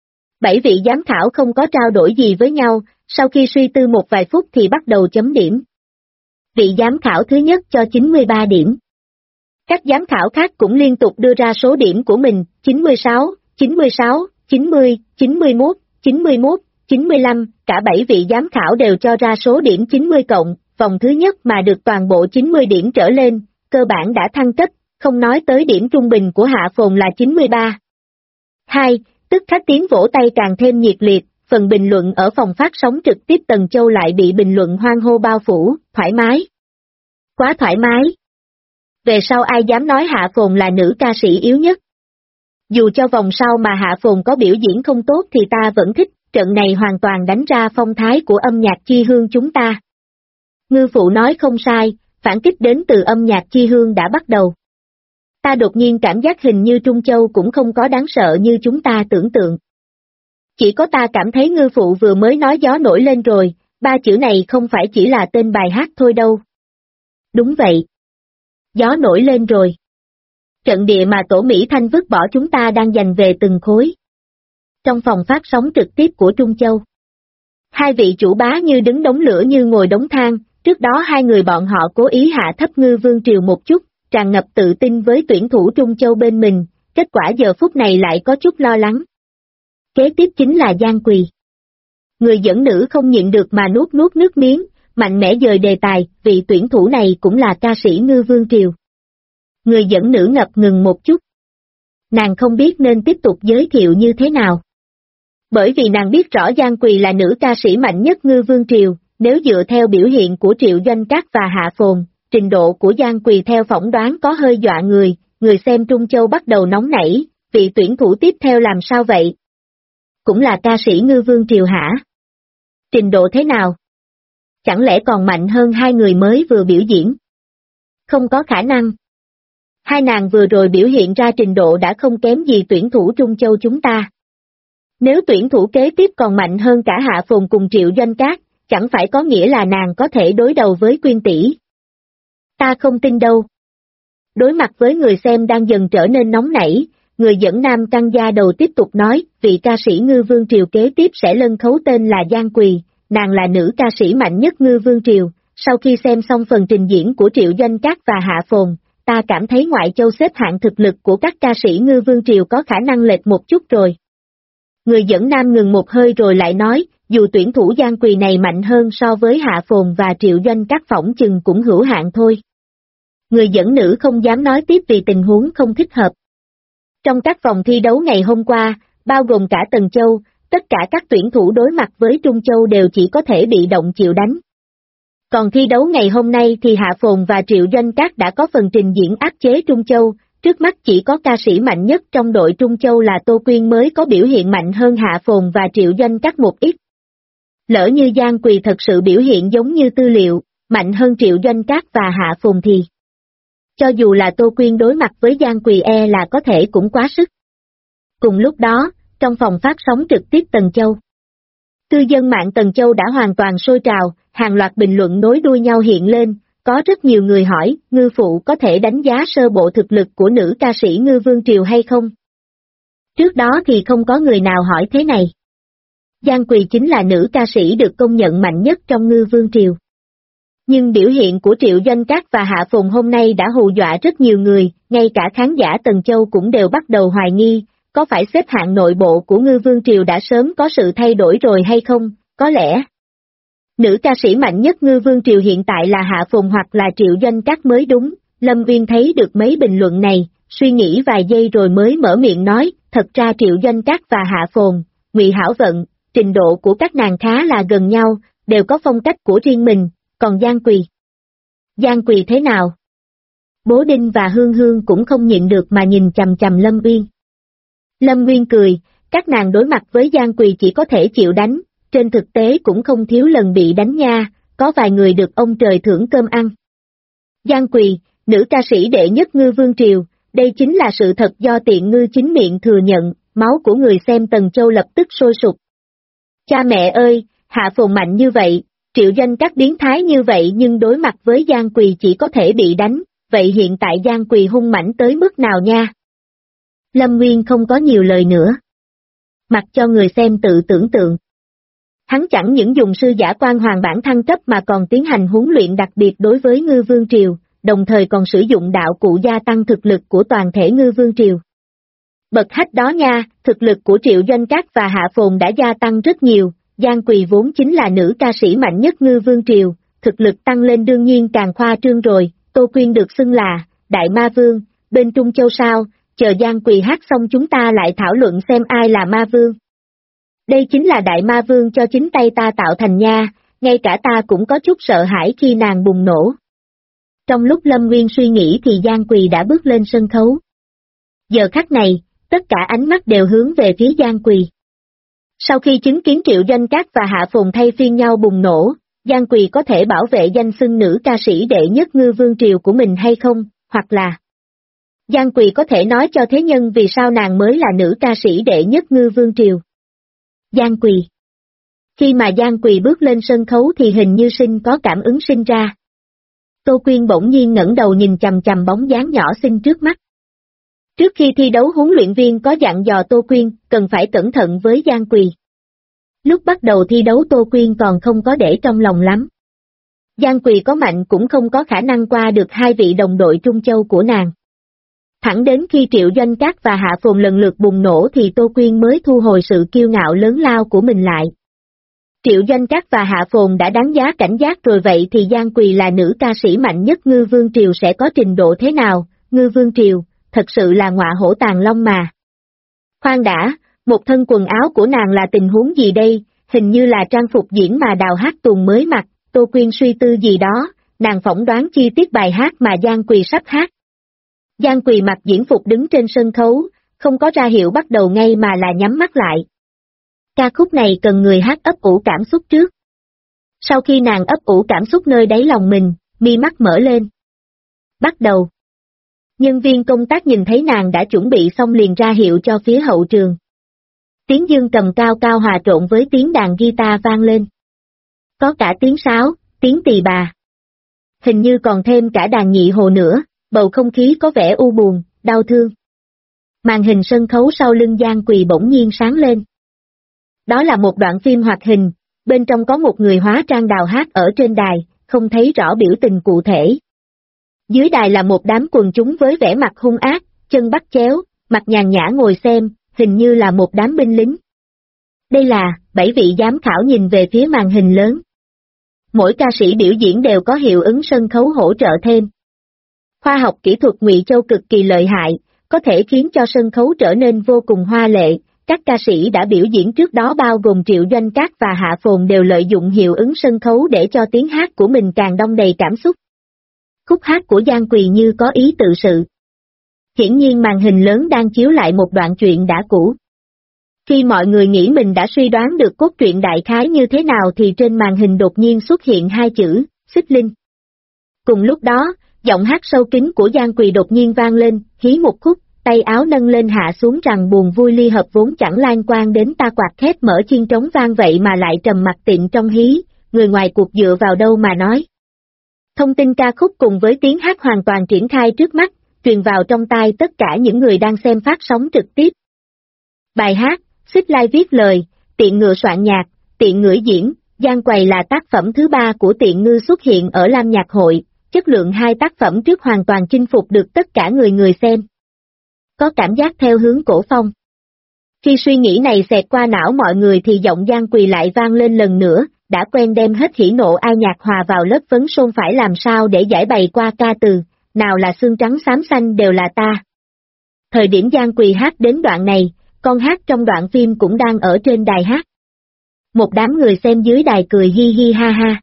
7 vị giám khảo không có trao đổi gì với nhau, sau khi suy tư một vài phút thì bắt đầu chấm điểm. Vị giám khảo thứ nhất cho 93 điểm. Các giám khảo khác cũng liên tục đưa ra số điểm của mình, 96, 96, 90, 91, 91, 95, cả 7 vị giám khảo đều cho ra số điểm 90 cộng, vòng thứ nhất mà được toàn bộ 90 điểm trở lên, cơ bản đã thăng cấp, không nói tới điểm trung bình của Hạ Phồn là 93. 2. Tức khắc tiếng vỗ tay càng thêm nhiệt liệt, phần bình luận ở phòng phát sóng trực tiếp Tần Châu lại bị bình luận hoan hô bao phủ, thoải mái. Quá thoải mái. Về sau ai dám nói Hạ Phồn là nữ ca sĩ yếu nhất. Dù cho vòng sau mà Hạ Phồn có biểu diễn không tốt thì ta vẫn thích, trận này hoàn toàn đánh ra phong thái của âm nhạc chi hương chúng ta. Ngư phụ nói không sai, phản kích đến từ âm nhạc chi hương đã bắt đầu. Ta đột nhiên cảm giác hình như Trung Châu cũng không có đáng sợ như chúng ta tưởng tượng. Chỉ có ta cảm thấy ngư phụ vừa mới nói gió nổi lên rồi, 3 chữ này không phải chỉ là tên bài hát thôi đâu. Đúng vậy. Gió nổi lên rồi. Trận địa mà Tổ Mỹ Thanh vứt bỏ chúng ta đang giành về từng khối. Trong phòng phát sóng trực tiếp của Trung Châu, hai vị chủ bá như đứng đống lửa như ngồi đống than, trước đó hai người bọn họ cố ý hạ thấp Ngư Vương Triều một chút, tràn ngập tự tin với tuyển thủ Trung Châu bên mình, kết quả giờ phút này lại có chút lo lắng. Kế tiếp chính là Giang Quỳ. Người dẫn nữ không nhịn được mà nuốt nước miếng, mạnh mẽ dời đề tài, vị tuyển thủ này cũng là ca sĩ Ngư Vương Triều. Người dẫn nữ ngập ngừng một chút. Nàng không biết nên tiếp tục giới thiệu như thế nào. Bởi vì nàng biết rõ Giang Quỳ là nữ ca sĩ mạnh nhất Ngư Vương Triều, nếu dựa theo biểu hiện của Triệu Doanh Các và Hạ Phồn, trình độ của Giang Quỳ theo phỏng đoán có hơi dọa người xem Trung Châu bắt đầu nóng nảy, vị tuyển thủ tiếp theo làm sao vậy? Cũng là ca sĩ Ngư Vương Triều hả? Trình độ thế nào? Chẳng lẽ còn mạnh hơn hai người mới vừa biểu diễn? Không có khả năng. Hai nàng vừa rồi biểu hiện ra trình độ đã không kém gì tuyển thủ Trung Châu chúng ta. Nếu tuyển thủ kế tiếp còn mạnh hơn cả Hạ Phồn cùng Triệu Doanh Cát, chẳng phải có nghĩa là nàng có thể đối đầu với Quyên tỷ. Ta không tin đâu. Đối mặt với người xem đang dần trở nên nóng nảy, người dẫn nam căng da đầu tiếp tục nói, vị ca sĩ Ngư Vương Triều kế tiếp sẽ lân khấu tên là Giang Quỳ, nàng là nữ ca sĩ mạnh nhất Ngư Vương Triều. Sau khi xem xong phần trình diễn của Triệu Doanh Cát và Hạ Phồn, ta cảm thấy ngoại châu xếp hạng thực lực của các ca sĩ Ngư Vương Triều có khả năng lệch một chút rồi. Người dẫn nam ngừng một hơi rồi lại nói, dù tuyển thủ Giang Quỳ này mạnh hơn so với Hạ Phồn và Triệu Doanh Cát phỏng chừng cũng hữu hạn thôi. Người dẫn nữ không dám nói tiếp vì tình huống không thích hợp. Trong các vòng thi đấu ngày hôm qua, bao gồm cả Tần Châu, tất cả các tuyển thủ đối mặt với Trung Châu đều chỉ có thể bị động chịu đánh. Còn thi đấu ngày hôm nay thì Hạ Phồn và Triệu Doanh Cát đã có phần trình diễn áp chế Trung Châu, trước mắt chỉ có ca sĩ mạnh nhất trong đội Trung Châu là Tô Quyên mới có biểu hiện mạnh hơn Hạ Phồn và Triệu Doanh Cát một ít. Lỡ như Giang Quỳ thật sự biểu hiện giống như tư liệu, mạnh hơn Triệu Doanh Cát và Hạ Phồn thì cho dù là Tô Quyên đối mặt với Giang Quỳ là có thể cũng quá sức. Cùng lúc đó, trong phòng phát sóng trực tiếp Tần Châu, cư dân mạng Tần Châu đã hoàn toàn sôi trào, hàng loạt bình luận nối đuôi nhau hiện lên, có rất nhiều người hỏi, Ngư phụ có thể đánh giá sơ bộ thực lực của nữ ca sĩ Ngư Vương Triều hay không? Trước đó thì không có người nào hỏi thế này. Giang Quỳ chính là nữ ca sĩ được công nhận mạnh nhất trong Ngư Vương Triều. Nhưng biểu hiện của Triệu Doanh Cát và Hạ Phồn hôm nay đã hù dọa rất nhiều người, ngay cả khán giả Tần Châu cũng đều bắt đầu hoài nghi, có phải xếp hạng nội bộ của Ngư Vương Triều đã sớm có sự thay đổi rồi hay không, có lẽ. Nữ ca sĩ mạnh nhất Ngư Vương Triều hiện tại là Hạ Phồn hoặc là Triệu Doanh Cát mới đúng, Lâm Viên thấy được mấy bình luận này, suy nghĩ vài giây rồi mới mở miệng nói, thật ra Triệu Doanh Cát và Hạ Phồn, Ngụy Hảo Vận, trình độ của các nàng khá là gần nhau, đều có phong cách của riêng mình, còn Giang Quỳ thế nào? Bố Đinh và Hương Hương cũng không nhịn được mà nhìn chằm chằm Lâm Viên. Lâm Viên cười, các nàng đối mặt với Giang Quỳ chỉ có thể chịu đánh, trên thực tế cũng không thiếu lần bị đánh nha, có vài người được ông trời thưởng cơm ăn. Giang Quỳ, nữ ca sĩ đệ nhất Ngư Vương Triều, đây chính là sự thật do Tiện Ngư chính miệng thừa nhận, máu của người xem Tần Châu lập tức sôi sục. Cha mẹ ơi, Hạ Phồn mạnh như vậy, Triệu Doanh Cát biến thái như vậy nhưng đối mặt với Giang Quỳ chỉ có thể bị đánh, vậy hiện tại Giang Quỳ hung mãnh tới mức nào nha? Lâm Nguyên không có nhiều lời nữa. Mặc cho người xem tự tưởng tượng. Hắn chẳng những dùng sư giả quan hoàng bản thăng cấp mà còn tiến hành huấn luyện đặc biệt đối với Ngư Vương Triều, đồng thời còn sử dụng đạo cụ gia tăng thực lực của toàn thể Ngư Vương Triều. Bật hách đó nha, thực lực của Triệu Doanh Cát và Hạ Phồn đã gia tăng rất nhiều, Giang Quỳ vốn chính là nữ ca sĩ mạnh nhất Ngư Vương Triều, thực lực tăng lên đương nhiên càng khoa trương rồi, Tô Quyên được xưng là Đại Ma Vương, bên Trung Châu sao, chờ Giang Quỳ hát xong chúng ta lại thảo luận xem ai là Ma Vương. Đây chính là Đại Ma Vương cho chính tay ta tạo thành nha, ngay cả ta cũng có chút sợ hãi khi nàng bùng nổ. Trong lúc Lâm Nguyên suy nghĩ thì Giang Quỳ đã bước lên sân khấu. Giờ khắc này, tất cả ánh mắt đều hướng về phía Giang Quỳ. Sau khi chứng kiến Triệu Doanh Cát và Hạ Phồn thay phiên nhau bùng nổ, Giang Quỳ có thể bảo vệ danh xưng nữ ca sĩ đệ nhất Ngư Vương Triều của mình hay không, hoặc là Giang Quỳ có thể nói cho thế nhân vì sao nàng mới là nữ ca sĩ đệ nhất Ngư Vương Triều. Giang Quỳ. Khi mà Giang Quỳ bước lên sân khấu thì hình như có cảm ứng sinh ra. Tô Quyên bỗng nhiên ngẩng đầu nhìn chằm chằm bóng dáng nhỏ xinh trước mắt. Trước khi thi đấu huấn luyện viên có dặn dò Tô Quyên cần phải cẩn thận với Giang Quỳ. Lúc bắt đầu thi đấu Tô Quyên còn không có để trong lòng lắm. Giang Quỳ có mạnh cũng không có khả năng qua được hai vị đồng đội Trung Châu của nàng. Thẳng đến khi Triệu Doanh Cát và Hạ Phồn lần lượt bùng nổ thì Tô Quyên mới thu hồi sự kiêu ngạo lớn lao của mình lại. Triệu Doanh Cát và Hạ Phồn đã đáng giá cảnh giác rồi vậy thì Giang Quỳ là nữ ca sĩ mạnh nhất Ngư Vương Triều sẽ có trình độ thế nào, Ngư Vương Triều, thật sự là ngọa hổ tàng long mà. Khoan đã, một thân quần áo của nàng là tình huống gì đây, hình như là trang phục diễn mà Đào Hát Tùng mới mặc, Tô Quyên suy tư gì đó, nàng phỏng đoán chi tiết bài hát mà Giang Quỳ sắp hát. Giang Quỳ mặc diễn phục đứng trên sân khấu, không có ra hiệu bắt đầu ngay mà là nhắm mắt lại. Ca khúc này cần người hát ấp ủ cảm xúc trước. Sau khi nàng ấp ủ cảm xúc nơi đáy lòng mình, mi mắt mở lên. Bắt đầu. Nhân viên công tác nhìn thấy nàng đã chuẩn bị xong liền ra hiệu cho phía hậu trường. Tiếng dương cầm cao cao hòa trộn với tiếng đàn guitar vang lên. Có cả tiếng sáo, tiếng tỳ bà. Hình như còn thêm cả đàn nhị hồ nữa, bầu không khí có vẻ u buồn, đau thương. Màn hình sân khấu sau lưng Giang Quỳ bỗng nhiên sáng lên. Đó là một đoạn phim hoạt hình, bên trong có một người hóa trang đào hát ở trên đài, không thấy rõ biểu tình cụ thể. Dưới đài là một đám quần chúng với vẻ mặt hung ác, chân bắt chéo, mặt nhàn nhã ngồi xem, hình như là một đám binh lính. Đây là, 7 vị giám khảo nhìn về phía màn hình lớn. Mỗi ca sĩ biểu diễn đều có hiệu ứng sân khấu hỗ trợ thêm. Khoa học kỹ thuật Ngụy Châu cực kỳ lợi hại, có thể khiến cho sân khấu trở nên vô cùng hoa lệ. Các ca sĩ đã biểu diễn trước đó bao gồm Triệu Doanh Cát và Hạ Phồn đều lợi dụng hiệu ứng sân khấu để cho tiếng hát của mình càng đong đầy cảm xúc. Khúc hát của Giang Quỳ như có ý tự sự. Hiển nhiên màn hình lớn đang chiếu lại một đoạn truyện đã cũ. Khi mọi người nghĩ mình đã suy đoán được cốt truyện đại khái như thế nào thì trên màn hình đột nhiên xuất hiện 2 chữ, Xích Linh. Cùng lúc đó, giọng hát sâu kín của Giang Quỳ đột nhiên vang lên, hí một khúc, tay áo nâng lên hạ xuống rằng buồn vui ly hợp vốn chẳng lan quan đến ta quạt khép mở chiên trống vang vậy mà lại trầm mặc tịnh trong hí, người ngoài cuộc dựa vào đâu mà nói. Thông tin ca khúc cùng với tiếng hát hoàn toàn triển khai trước mắt, truyền vào trong tai tất cả những người đang xem phát sóng trực tiếp. Bài hát, Xích Lai viết lời, Tiện Ngựa soạn nhạc, Tiện Ngữ diễn, Giang Quầy là tác phẩm thứ 3 của Tiện Ngư xuất hiện ở Lam Nhạc Hội, chất lượng 2 tác phẩm trước hoàn toàn chinh phục được tất cả người xem. Có cảm giác theo hướng cổ phong. Khi suy nghĩ này xẹt qua não mọi người thì giọng Giang Quỳ lại vang lên lần nữa, đã quen đem hết hỉ nộ ai nhạc hòa vào lớp vấn xôn phải làm sao để giải bày qua ca từ, nào là xương trắng xám xanh đều là ta. Thời điểm Giang Quỳ hát đến đoạn này, con hát trong đoạn phim cũng đang ở trên đài hát. Một đám người xem dưới đài cười hi hi ha ha.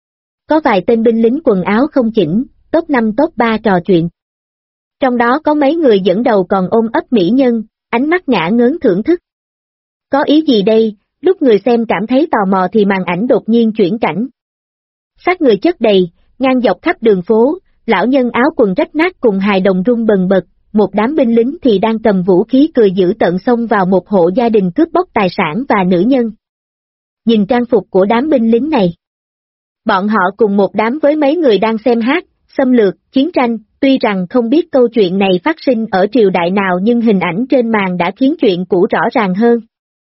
Có vài tên binh lính quần áo không chỉnh, top 5 top 3 trò chuyện. Trong đó có mấy người dẫn đầu còn ôm ấp mỹ nhân, ánh mắt ngả ngớn thưởng thức. Có ý gì đây? Lúc người xem cảm thấy tò mò thì màn ảnh đột nhiên chuyển cảnh. Xác người chất đầy, ngang dọc khắp đường phố, lão nhân áo quần rách nát cùng hài đồng run bần bật, một đám binh lính thì đang cầm vũ khí cười dữ tợn xông vào một hộ gia đình cướp bóc tài sản và nữ nhân. Nhìn trang phục của đám binh lính này. Bọn họ cùng một đám với mấy người đang xem hát, xâm lược, chiến tranh, tuy rằng không biết câu chuyện này phát sinh ở triều đại nào nhưng hình ảnh trên màn đã khiến chuyện cũ rõ ràng hơn.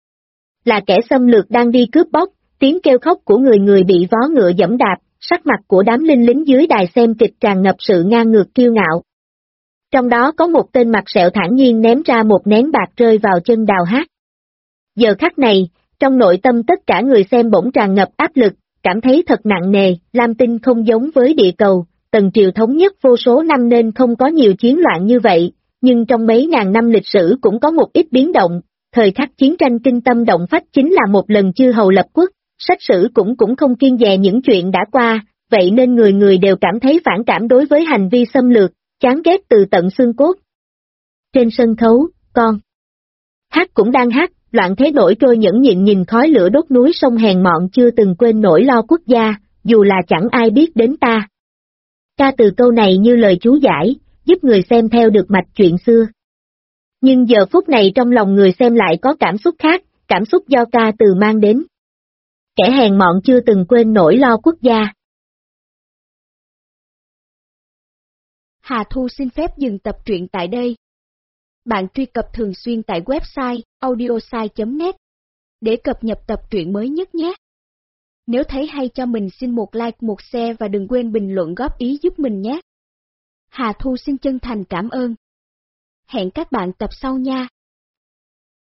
Là kẻ xâm lược đang đi cướp bóc, tiếng kêu khóc của người bị vó ngựa giẫm đạp, sắc mặt của đám linh lính dưới đài xem kịch tràn ngập sự ngang ngược kiêu ngạo. Trong đó có một tên mặt sẹo thản nhiên ném ra một nén bạc rơi vào chân đào hát. Giờ khắc này, trong nội tâm tất cả người xem bỗng tràn ngập áp lực, cảm thấy thật nặng nề, Lam Tinh không giống với địa cầu, Tần Triều thống nhất vô số năm nên không có nhiều chiến loạn như vậy, nhưng trong mấy ngàn năm lịch sử cũng có một ít biến động, thời khắc chiến tranh kinh tâm động phách chính là một lần chư hầu lập quốc, sách sử cũng không kiêng dè những chuyện đã qua, vậy nên người đều cảm thấy phản cảm đối với hành vi xâm lược, chán ghét từ tận xương cốt. Trên sân khấu, con hát cũng đang hát, loạn thế nổi trôi nhẫn nhịn nhìn khói lửa đốt núi sông hèn mọn chưa từng quên nỗi lo quốc gia, dù là chẳng ai biết đến ta. Ca từ câu này như lời chú giải, giúp người xem theo được mạch chuyện xưa. Nhưng giờ phút này trong lòng người xem lại có cảm xúc khác, cảm xúc do ca từ mang đến. Kẻ hèn mọn chưa từng quên nỗi lo quốc gia. Hà Thu xin phép dừng tập truyện tại đây. Bạn truy cập thường xuyên tại website audiosai.net để cập nhật tập truyện mới nhất nhé. Nếu thấy hay cho mình xin một like, một share và đừng quên bình luận góp ý giúp mình nhé. Hà Thu xin chân thành cảm ơn. Hẹn các bạn tập sau nha.